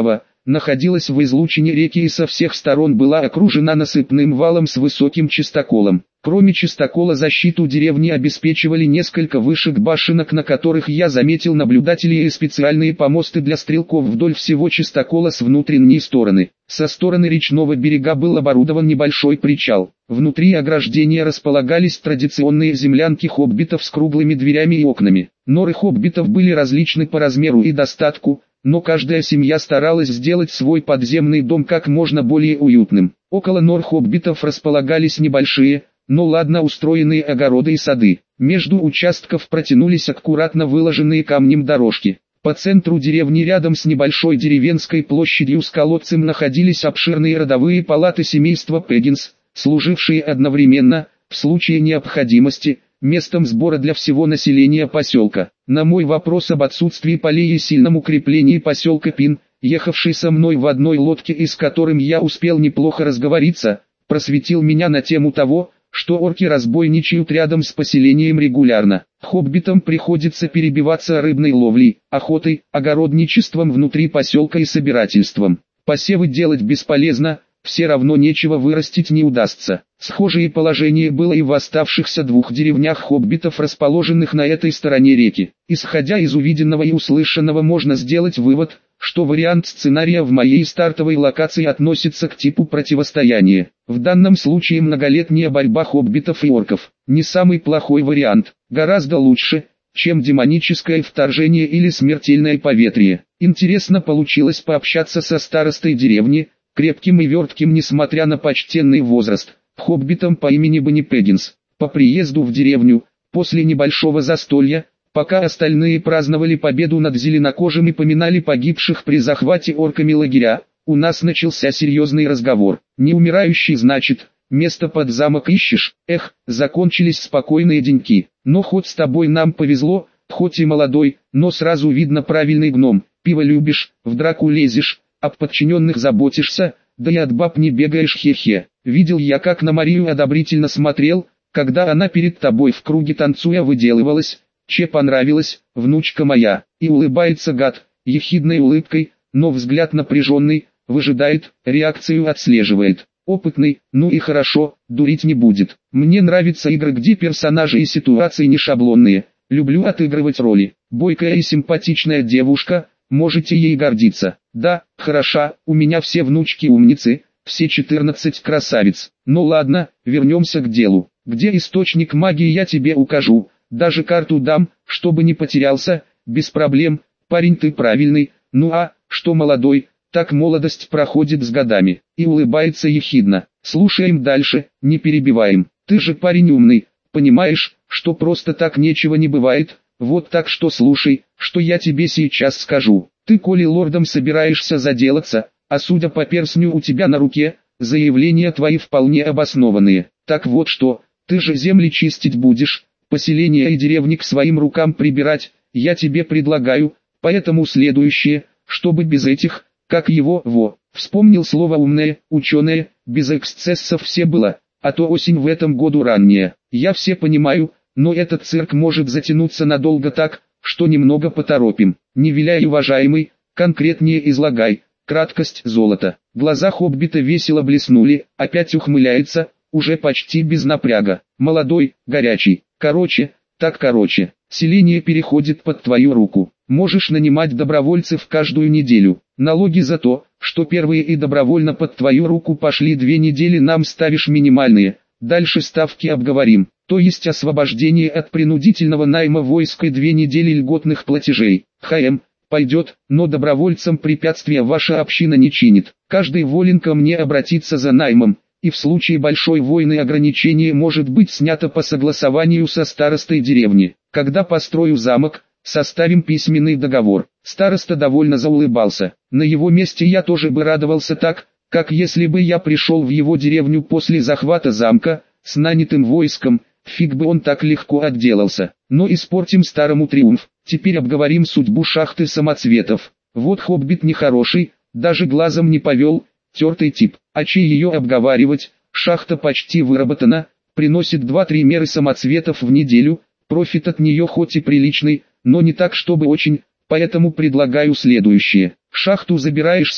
находилась в излучине реки и со всех сторон была окружена насыпным валом с высоким чистоколом. Кроме чистокола защиту деревни обеспечивали несколько вышек башенок, на которых я заметил наблюдателей и специальные помосты для стрелков вдоль всего чистокола с внутренней стороны. Со стороны речного берега был оборудован небольшой причал. Внутри ограждения располагались традиционные землянки хоббитов с круглыми дверями и окнами. Норы хоббитов были различны по размеру и достатку, но каждая семья старалась сделать свой подземный дом как можно более уютным. Около нор хоббитов располагались небольшие, но ладно устроенные огороды и сады. Между участков протянулись аккуратно выложенные камнем дорожки. По центру деревни рядом с небольшой деревенской площадью с колодцем находились обширные родовые палаты семейства Пеггинс, служившие одновременно, в случае необходимости, местом сбора для всего населения поселка. На мой вопрос об отсутствии полей и сильном укреплении поселка Пин, ехавший со мной в одной лодке и с которым я успел неплохо разговориться, просветил меня на тему того, что орки разбойничают рядом с поселением регулярно. Хоббитам приходится перебиваться рыбной ловлей, охотой, огородничеством внутри поселка и собирательством. Посевы делать бесполезно, все равно нечего вырастить не удастся. Схожее положение было и в оставшихся двух деревнях хоббитов, расположенных на этой стороне реки. Исходя из увиденного и услышанного, можно сделать вывод, что вариант сценария в моей стартовой локации относится к типу противостояния. В данном случае многолетняя борьба хоббитов и орков. Не самый плохой вариант, гораздо лучше, чем демоническое вторжение или смертельное поветрие. Интересно получилось пообщаться со старостой деревни, крепким и вертким несмотря на почтенный возраст, хоббитом по имени Бенни Пеггинс. По приезду в деревню, после небольшого застолья, пока остальные праздновали победу над зеленокожими и поминали погибших при захвате орками лагеря, у нас начался серьезный разговор. Не умирающий, значит, место под замок ищешь? Эх, закончились спокойные деньки. Но хоть с тобой нам повезло, хоть и молодой, но сразу видно правильный гном. Пиво любишь, в драку лезешь, об подчиненных заботишься, да и от баб не бегаешь, хе-хе. Видел я, как на Марию одобрительно смотрел, когда она перед тобой в круге танцуя выделывалась. Че понравилось, внучка моя, и улыбается гад, ехидной улыбкой, но взгляд напряженный, выжидает, реакцию отслеживает. Опытный, ну и хорошо, дурить не будет. Мне нравятся игры, где персонажи и ситуации не шаблонные, люблю отыгрывать роли. Бойкая и симпатичная девушка, можете ей гордиться. Да, хороша, у меня все внучки умницы, все четырнадцать красавиц. Ну ладно, вернемся к делу. Где источник магии, я тебе укажу. Даже карту дам, чтобы не потерялся, без проблем, парень ты правильный, ну а, что молодой, так молодость проходит с годами, и улыбается ехидно. Слушаем дальше, не перебиваем, ты же парень умный, понимаешь, что просто так нечего не бывает, вот так что слушай, что я тебе сейчас скажу. Ты коли лордом собираешься заделаться, а судя по перстню у тебя на руке, заявления твои вполне обоснованные. Так вот что, ты же земли чистить будешь, поселения и деревни к своим рукам прибирать, я тебе предлагаю, поэтому следующее, чтобы без этих, как его, во, вспомнил слово умное, ученое, без эксцессов все было, а то осень в этом году ранняя. Я все понимаю, но этот цирк может затянуться надолго так, что немного поторопим. Не виляй, уважаемый, конкретнее излагай, краткость золота. Глаза хоббита весело блеснули, опять ухмыляется, уже почти без напряга. Молодой, горячий. Короче, так короче, селение переходит под твою руку. Можешь нанимать добровольцев каждую неделю. Налоги за то, что первые и добровольно под твою руку пошли две недели, нам ставишь минимальные. Дальше ставки обговорим. То есть освобождение от принудительного найма войск и две недели льготных платежей. ХМ, пойдет, но добровольцам препятствия ваша община не чинит. Каждый волен ко мне обратиться за наймом. И в случае большой войны ограничение может быть снято по согласованию со старостой деревни. Когда построю замок, составим письменный договор. Староста довольно заулыбался. На его месте я тоже бы радовался так, как если бы я пришел в его деревню после захвата замка, с нанятым войском, фиг бы он так легко отделался. Но испортим старому триумф. Теперь обговорим судьбу шахты самоцветов. Вот хоббит нехороший, даже глазом не повел, тертый тип. А чей ее обговаривать, шахта почти выработана, приносит два-три меры самоцветов в неделю, профит от нее хоть и приличный, но не так чтобы очень, поэтому предлагаю следующее. Шахту забираешь себе,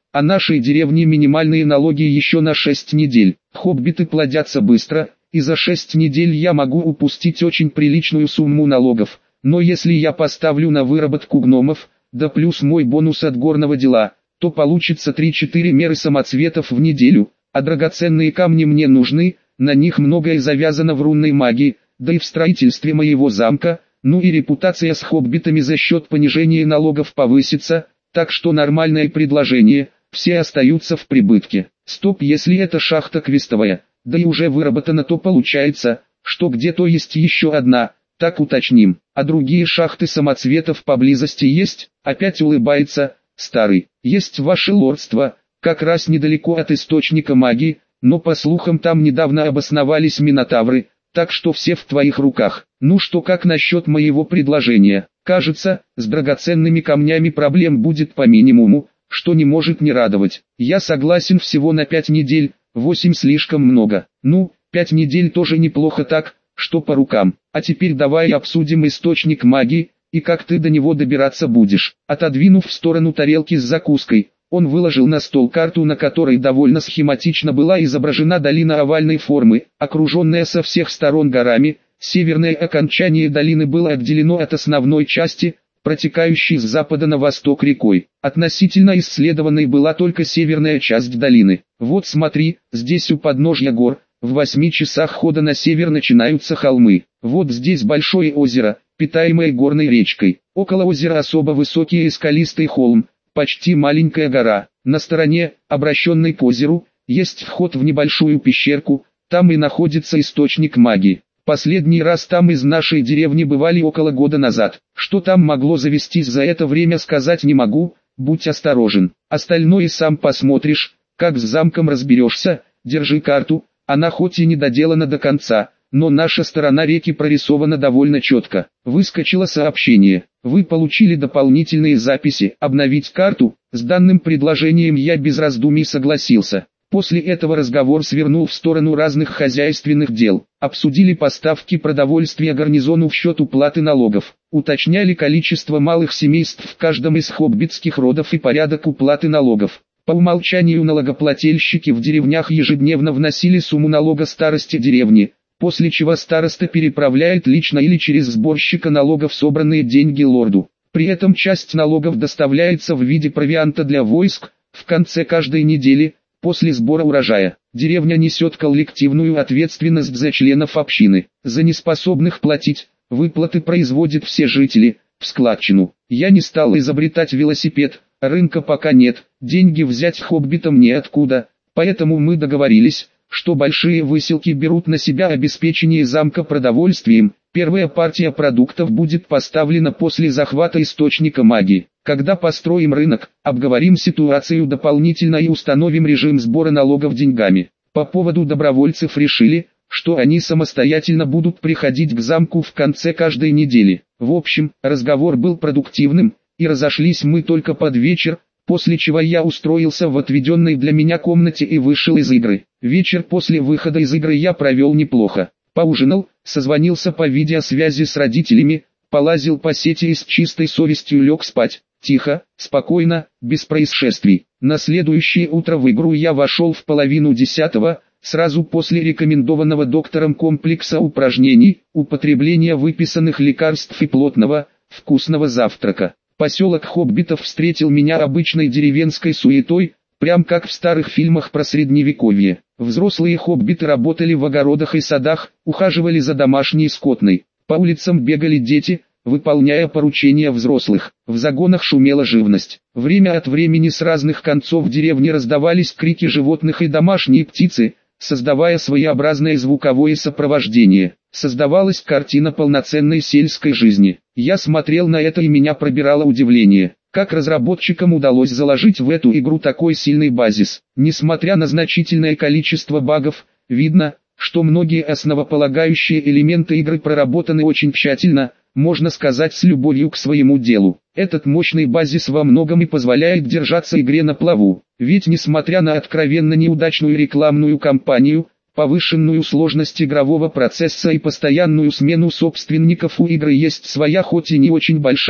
а нашей деревне минимальные налоги еще на шесть недель. Хоббиты плодятся быстро, и за шесть недель я могу упустить очень приличную сумму налогов. Но если я поставлю на выработку гномов, да плюс мой бонус от горного дела, то получится три-четыре меры самоцветов в неделю, а драгоценные камни мне нужны, на них многое завязано в рунной магии, да и в строительстве моего замка, ну и репутация с хоббитами за счет понижения налогов повысится, так что нормальное предложение, все остаются в прибытке. Стоп, если это шахта квестовая, да и уже выработано, то получается, что где-то есть еще одна, так уточним, а другие шахты самоцветов поблизости есть, опять улыбается старый. Есть ваше лордство, как раз недалеко от источника магии, но по слухам там недавно обосновались минотавры, так что все в твоих руках. Ну что, как насчет моего предложения? Кажется, с драгоценными камнями проблем будет по минимуму, что не может не радовать. Я согласен всего на пять недель, восемь слишком много. Ну, пять недель тоже неплохо, так, что по рукам. А теперь давай обсудим источник магии, и как ты до него добираться будешь. Отодвинув в сторону тарелки с закуской, он выложил на стол карту, на которой довольно схематично была изображена долина овальной формы, окруженная со всех сторон горами. Северное окончание долины было отделено от основной части, протекающей с запада на восток рекой. Относительно исследованной была только северная часть долины. Вот смотри, здесь у подножья гор, в восьми часах хода на север начинаются холмы. Вот здесь большое озеро, питаемое горной речкой. Около озера особо высокий и скалистый холм, почти маленькая гора. На стороне, обращенной к озеру, есть вход в небольшую пещерку, там и находится источник магии. Последний раз там из нашей деревни бывали около года назад. Что там могло завестись за это время, сказать не могу, будь осторожен. Остальное сам посмотришь, как с замком разберешься, держи карту, она хоть и не доделана до конца, но наша сторона реки прорисована довольно четко. Выскочило сообщение. Вы получили дополнительные записи. Обновить карту. С данным предложением я без раздумий согласился. После этого разговор свернул в сторону разных хозяйственных дел. Обсудили поставки продовольствия гарнизону в счет уплаты налогов. Уточняли количество малых семейств в каждом из хоббитских родов и порядок уплаты налогов. По умолчанию налогоплательщики в деревнях ежедневно вносили сумму налога старости деревни, после чего староста переправляет лично или через сборщика налогов собранные деньги лорду. При этом часть налогов доставляется в виде провианта для войск. В конце каждой недели, после сбора урожая, деревня несет коллективную ответственность за членов общины. За неспособных платить, выплаты производят все жители, в складчину. Я не стал изобретать велосипед, рынка пока нет, деньги взять хоббитам неоткуда, поэтому мы договорились, что большие выселки берут на себя обеспечение замка продовольствием. Первая партия продуктов будет поставлена после захвата источника магии. Когда построим рынок, обговорим ситуацию дополнительно и установим режим сбора налогов деньгами. По поводу добровольцев решили, что они самостоятельно будут приходить к замку в конце каждой недели. В общем, разговор был продуктивным, и разошлись мы только под вечер, после чего я устроился в отведенной для меня комнате и вышел из игры. Вечер после выхода из игры я провел неплохо. Поужинал, созвонился по видеосвязи с родителями, полазил по сети и с чистой совестью лег спать. Тихо, спокойно, без происшествий. На следующее утро в игру я вошел в половину десятого, сразу после рекомендованного доктором комплекса упражнений, употребления выписанных лекарств и плотного, вкусного завтрака. Поселок хоббитов встретил меня обычной деревенской суетой, прям как в старых фильмах про средневековье. Взрослые хоббиты работали в огородах и садах, ухаживали за домашней скотной. По улицам бегали дети, выполняя поручения взрослых. В загонах шумела живность. Время от времени с разных концов деревни раздавались крики животных и домашние птицы, создавая своеобразное звуковое сопровождение. Создавалась картина полноценной сельской жизни. Я смотрел на это и меня пробирало удивление. Как разработчикам удалось заложить в эту игру такой сильный базис? Несмотря на значительное количество багов, видно, что многие основополагающие элементы игры проработаны очень тщательно, можно сказать, с любовью к своему делу. Этот мощный базис во многом и позволяет держаться игре на плаву. Ведь несмотря на откровенно неудачную рекламную кампанию, повышенную сложность игрового процесса и постоянную смену собственников, у игры есть своя, хоть и не очень большая,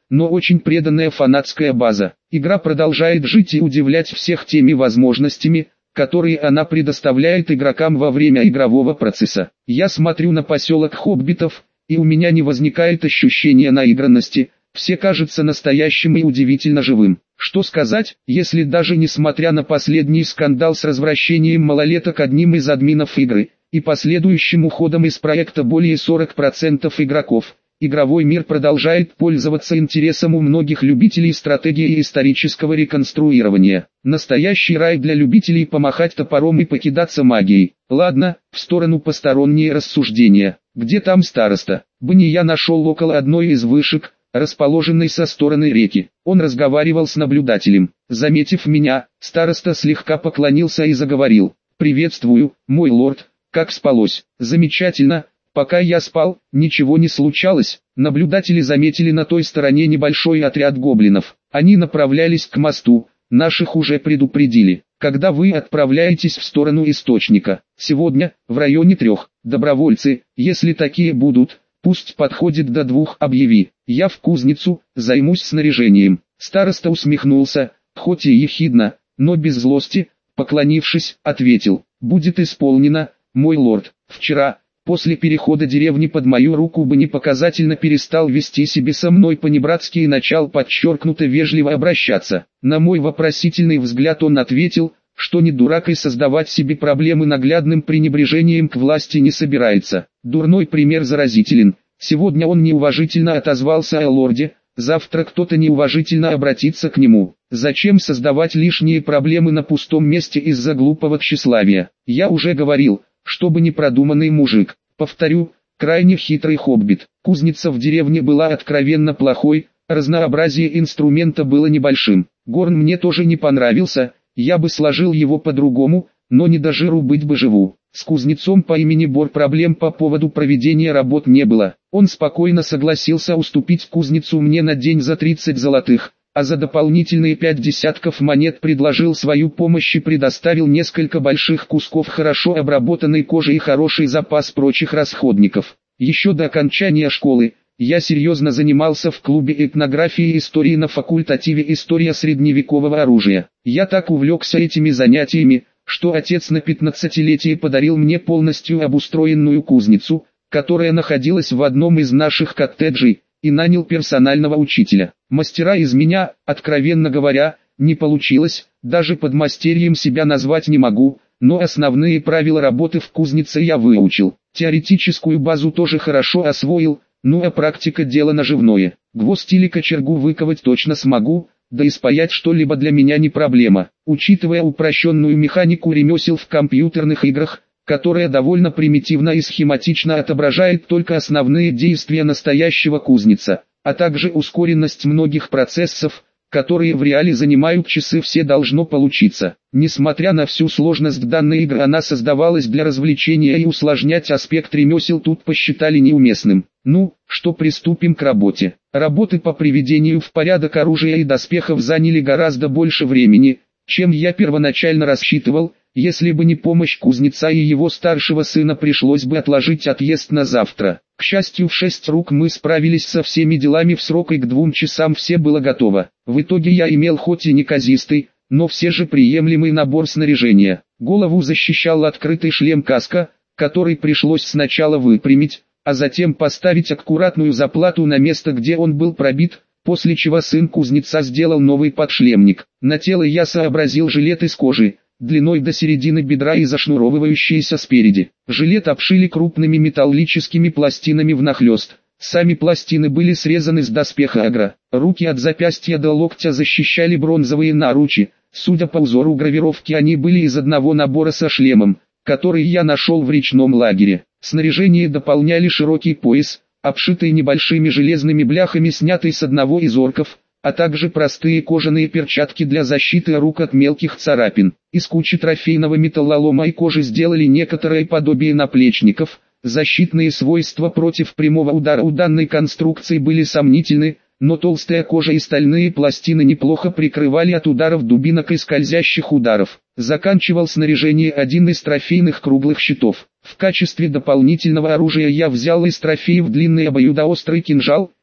но очень преданная фанатская база. Игра продолжает жить и удивлять всех теми возможностями, которые она предоставляет игрокам во время игрового процесса. Я смотрю на поселок хоббитов, и у меня не возникает ощущения наигранности, все кажется настоящим и удивительно живым. Что сказать, если даже несмотря на последний скандал с развращением малолеток одним из админов игры, и последующим уходом из проекта более сорока процентов игроков, игровой мир продолжает пользоваться интересом у многих любителей стратегии и исторического реконструирования. Настоящий рай для любителей помахать топором и покидаться магией. Ладно, в сторону посторонние рассуждения. Где там староста? Бни я нашел около одной из вышек, расположенной со стороны реки. Он разговаривал с наблюдателем. Заметив меня, староста слегка поклонился и заговорил. «Приветствую, мой лорд, как спалось?» «Замечательно. Пока я спал, ничего не случалось». Наблюдатели заметили на той стороне небольшой отряд гоблинов. Они направлялись к мосту, наших уже предупредили. Когда вы отправляетесь в сторону источника? Сегодня, в районе трех. Добровольцы, если такие будут, пусть подходит до двух, объяви. Я в кузницу, займусь снаряжением. Староста усмехнулся, хоть и ехидно, но без злости, поклонившись, ответил. Будет исполнено, мой лорд. Вчера, после перехода деревни под мою руку, бы непоказательно перестал вести себя со мной по-небратски и начал подчеркнуто вежливо обращаться. На мой вопросительный взгляд он ответил, что не дурак и создавать себе проблемы наглядным пренебрежением к власти не собирается. Дурной пример заразителен. Сегодня он неуважительно отозвался о лорде, завтра кто-то неуважительно обратится к нему. Зачем создавать лишние проблемы на пустом месте из-за глупого тщеславия? Я уже говорил, чтобы непродуманный мужик. Повторю, крайне хитрый хоббит. Кузница в деревне была откровенно плохой, разнообразие инструмента было небольшим. Горн мне тоже не понравился, я бы сложил его по-другому, но не до жиру быть бы живу. С кузнецом по имени Бор проблем по поводу проведения работ не было. Он спокойно согласился уступить кузницу мне на день за тридцать золотых, а за дополнительные пять десятков монет предложил свою помощь и предоставил несколько больших кусков хорошо обработанной кожи и хороший запас прочих расходников. Еще до окончания школы, я серьезно занимался в клубе этнографии и истории на факультативе «История средневекового оружия». Я так увлекся этими занятиями, что отец на пятнадцатилетие подарил мне полностью обустроенную кузницу, которая находилась в одном из наших коттеджей, и нанял персонального учителя. Мастера из меня, откровенно говоря, не получилось, даже подмастерьем себя назвать не могу, но основные правила работы в кузнице я выучил. Теоретическую базу тоже хорошо освоил, ну а практика дело наживное. Гвоздь или кочергу выковать точно смогу, да и спаять что-либо для меня не проблема. Учитывая упрощенную механику ремесел в компьютерных играх, которая довольно примитивно и схематично отображает только основные действия настоящего кузнеца, а также ускоренность многих процессов, которые в реале занимают часы, все должно получиться. Несмотря на всю сложность данной игры, она создавалась для развлечения, и усложнять аспект ремесел тут посчитали неуместным. Ну, что, приступим к работе. Работы по приведению в порядок оружия и доспехов заняли гораздо больше времени, чем я первоначально рассчитывал. Если бы не помощь кузнеца и его старшего сына, пришлось бы отложить отъезд на завтра. К счастью, в шесть рук мы справились со всеми делами в срок, и к двум часам все было готово. В итоге я имел хоть и неказистый, но все же приемлемый набор снаряжения. Голову защищал открытый шлем-каска, который пришлось сначала выпрямить, а затем поставить аккуратную заплату на место, где он был пробит, после чего сын кузнеца сделал новый подшлемник. На тело я сообразил жилет из кожи, длиной до середины бедра и зашнуровывающийся спереди. Жилет обшили крупными металлическими пластинами внахлёст. Сами пластины были срезаны с доспеха агро. Руки от запястья до локтя защищали бронзовые наручи. Судя по узору гравировки, они были из одного набора со шлемом, который я нашел в речном лагере. Снаряжение дополняли широкий пояс, обшитый небольшими железными бляхами, снятый с одного из орков, а также простые кожаные перчатки для защиты рук от мелких царапин. Из кучи трофейного металлолома и кожи сделали некоторое подобие наплечников. Защитные свойства против прямого удара у данной конструкции были сомнительны, но толстая кожа и стальные пластины неплохо прикрывали от ударов дубинок и скользящих ударов. Заканчивал снаряжение один из трофейных круглых щитов. В качестве дополнительного оружия я взял из трофеев длинный обоюдоострый кинжал,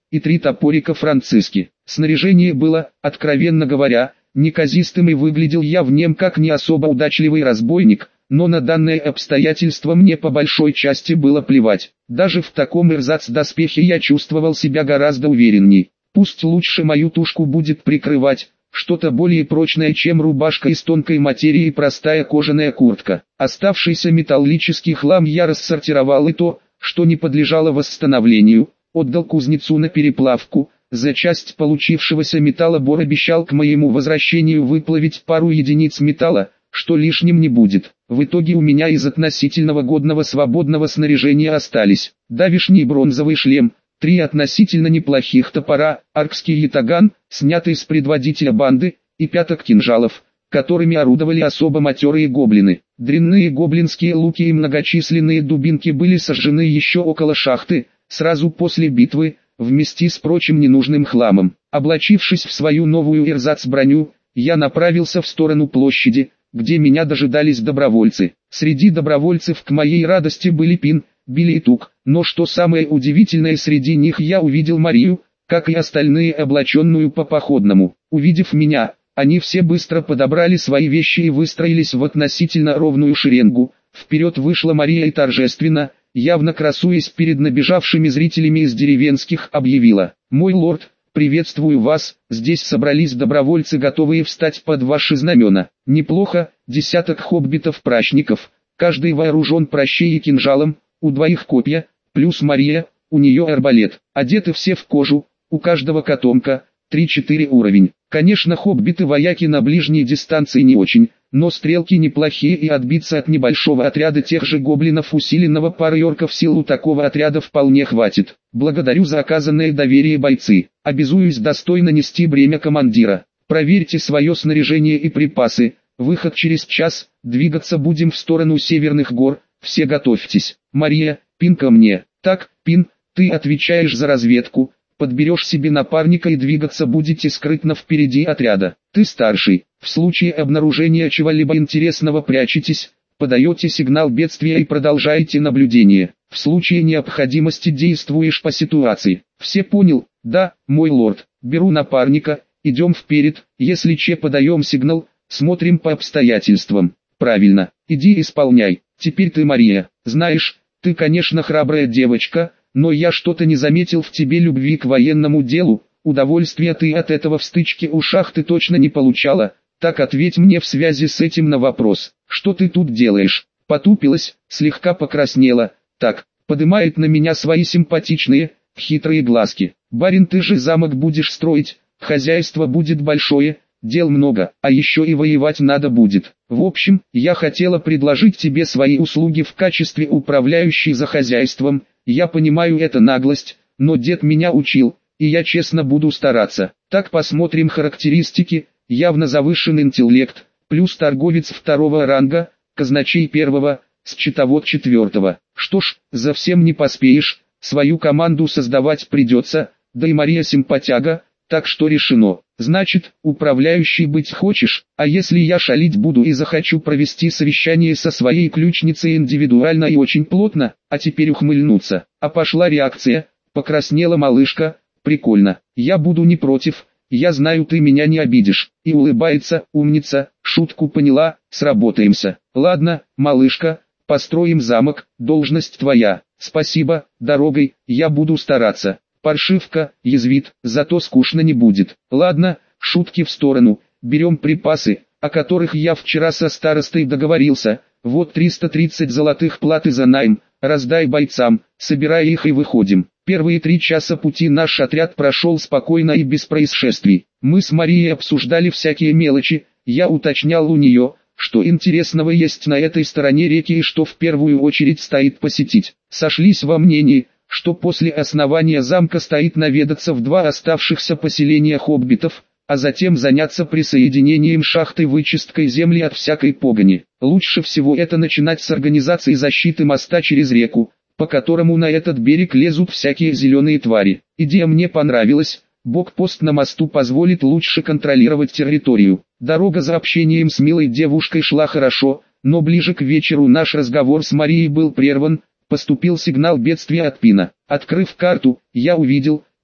и три топорика Франциски. Снаряжение было, откровенно говоря, неказистым, и выглядел я в нем как не особо удачливый разбойник, но на данное обстоятельство мне по большой части было плевать. Даже в таком эрзац-доспехе я чувствовал себя гораздо уверенней. Пусть лучше мою тушку будет прикрывать что-то более прочное, чем рубашка из тонкой материи и простая кожаная куртка. Оставшийся металлический хлам я рассортировал, и то, что не подлежало восстановлению, отдал кузнецу на переплавку. За часть получившегося металла Бор обещал к моему возвращению выплавить пару единиц металла, что лишним не будет. В итоге у меня из относительного годного свободного снаряжения остались давишний бронзовый шлем, три относительно неплохих топора, аркский ятаган, снятый с предводителя банды, и пяток кинжалов, которыми орудовали особо матерые гоблины. Дрянные гоблинские луки и многочисленные дубинки были сожжены еще около шахты, сразу после битвы, вместе с прочим ненужным хламом. Облачившись в свою новую эрзац-броню, я направился в сторону площади, где меня дожидались добровольцы. Среди добровольцев к моей радости были Пин, Билли и Тук, но что самое удивительное, среди них я увидел Марию, как и остальные, облаченную по походному. Увидев меня, они все быстро подобрали свои вещи и выстроились в относительно ровную шеренгу. Вперед вышла Мария и торжественно, явно красуясь перед набежавшими зрителями из деревенских, объявила: «Мой лорд, приветствую вас, здесь собрались добровольцы, готовые встать под ваши знамена. Неплохо, десяток хоббитов-прачников, каждый вооружен пращей и кинжалом, у двоих копья, плюс Мария, у нее арбалет. Одеты все в кожу, у каждого котомка, три-четыре уровень. Конечно, хоббиты-вояки на ближней дистанции не очень, но стрелки неплохие, и отбиться от небольшого отряда тех же гоблинов, усиленного парой орков, сил у такого отряда вполне хватит. Благодарю за оказанное доверие, бойцы. Обязуюсь достойно нести бремя командира. Проверьте свое снаряжение и припасы. Выход через час, двигаться будем в сторону северных гор, все готовьтесь. Мария, Пин ко мне. Так, Пин, ты отвечаешь за разведку. Подберешь себе напарника и двигаться будете скрытно впереди отряда. Ты старший, в случае обнаружения чего-либо интересного прячетесь, подаете сигнал бедствия и продолжаете наблюдение. В случае необходимости действуешь по ситуации. Все понял? Да, мой лорд. Беру напарника, идем вперед, если че подаем сигнал, смотрим по обстоятельствам. Правильно, иди исполняй. Теперь ты, Мария, знаешь, ты, конечно, храбрая девочка, но я что-то не заметил в тебе любви к военному делу. Удовольствия ты от этого в стычке у шахты точно не получала. Так ответь мне в связи с этим на вопрос, что ты тут делаешь? Потупилась, слегка покраснела, так, подымает на меня свои симпатичные, хитрые глазки. Барин, ты же замок будешь строить, хозяйство будет большое, дел много, а еще и воевать надо будет. В общем, я хотела предложить тебе свои услуги в качестве управляющей за хозяйством. Я понимаю, это наглость, но дед меня учил, и я честно буду стараться. Так, посмотрим характеристики: явно завышенный интеллект, плюс торговец второго ранга, казначей первого, счетовод четвертого. Что ж, за всем не поспеешь, свою команду создавать придется, да и Мария симпатяга, так что решено. Значит, управляющий быть хочешь, а если я шалить буду и захочу провести совещание со своей ключницей индивидуально и очень плотно, а теперь ухмыльнуться. А пошла реакция, покраснела малышка, прикольно, я буду не против, я знаю, ты меня не обидишь. И улыбается, умница, шутку поняла, сработаемся. Ладно, малышка, построим замок, должность твоя. Спасибо, дорогой, я буду стараться. Паршивка, язвит, зато скучно не будет. Ладно, шутки в сторону, берем припасы, о которых я вчера со старостой договорился. Вот триста тридцать золотых платы за найм, раздай бойцам, собирай их и выходим. Первые три часа пути наш отряд прошел спокойно и без происшествий. Мы с Марией обсуждали всякие мелочи, я уточнял у нее, что интересного есть на этой стороне реки и что в первую очередь стоит посетить. Сошлись во мнении, что после основания замка стоит наведаться в два оставшихся поселения хоббитов, а затем заняться присоединением шахты вычисткой земли от всякой погони. Лучше всего это начинать с организации защиты моста через реку, по которому на этот берег лезут всякие зеленые твари. Идея мне понравилась, блокпост на мосту позволит лучше контролировать территорию. Дорога за общением с милой девушкой шла хорошо, но ближе к вечеру наш разговор с Марией был прерван. Поступил сигнал бедствия от Пина. Открыв карту, я увидел,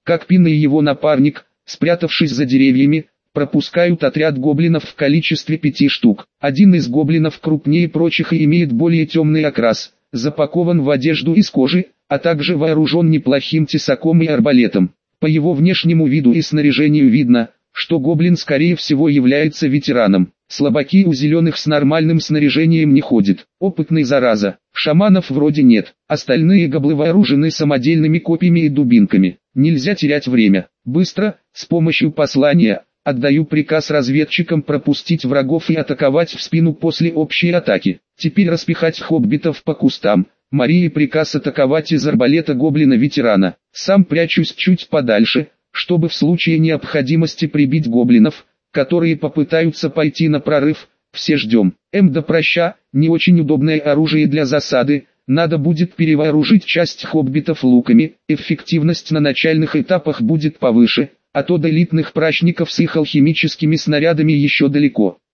как Пин и его напарник, спрятавшись за деревьями, пропускают отряд гоблинов в количестве пяти штук. Один из гоблинов крупнее прочих и имеет более темный окрас, запакован в одежду из кожи, а также вооружен неплохим тесаком и арбалетом. По его внешнему виду и снаряжению видно, что гоблин скорее всего является ветераном. Слабаки у зеленых с нормальным снаряжением не ходят. Опытный зараза. Шаманов вроде нет. Остальные гоблы вооружены самодельными копьями и дубинками. Нельзя терять время. Быстро, с помощью послания, отдаю приказ разведчикам пропустить врагов и атаковать в спину после общей атаки. Теперь распихать хоббитов по кустам. Марии приказ атаковать из арбалета гоблина-ветерана. Сам прячусь чуть подальше, чтобы в случае необходимости прибить гоблинов, которые попытаются пойти на прорыв. Все ждем. М до проща, не очень удобное оружие для засады, надо будет перевооружить часть хоббитов луками, эффективность на начальных этапах будет повыше, а то до элитных прачников с их алхимическими снарядами еще далеко.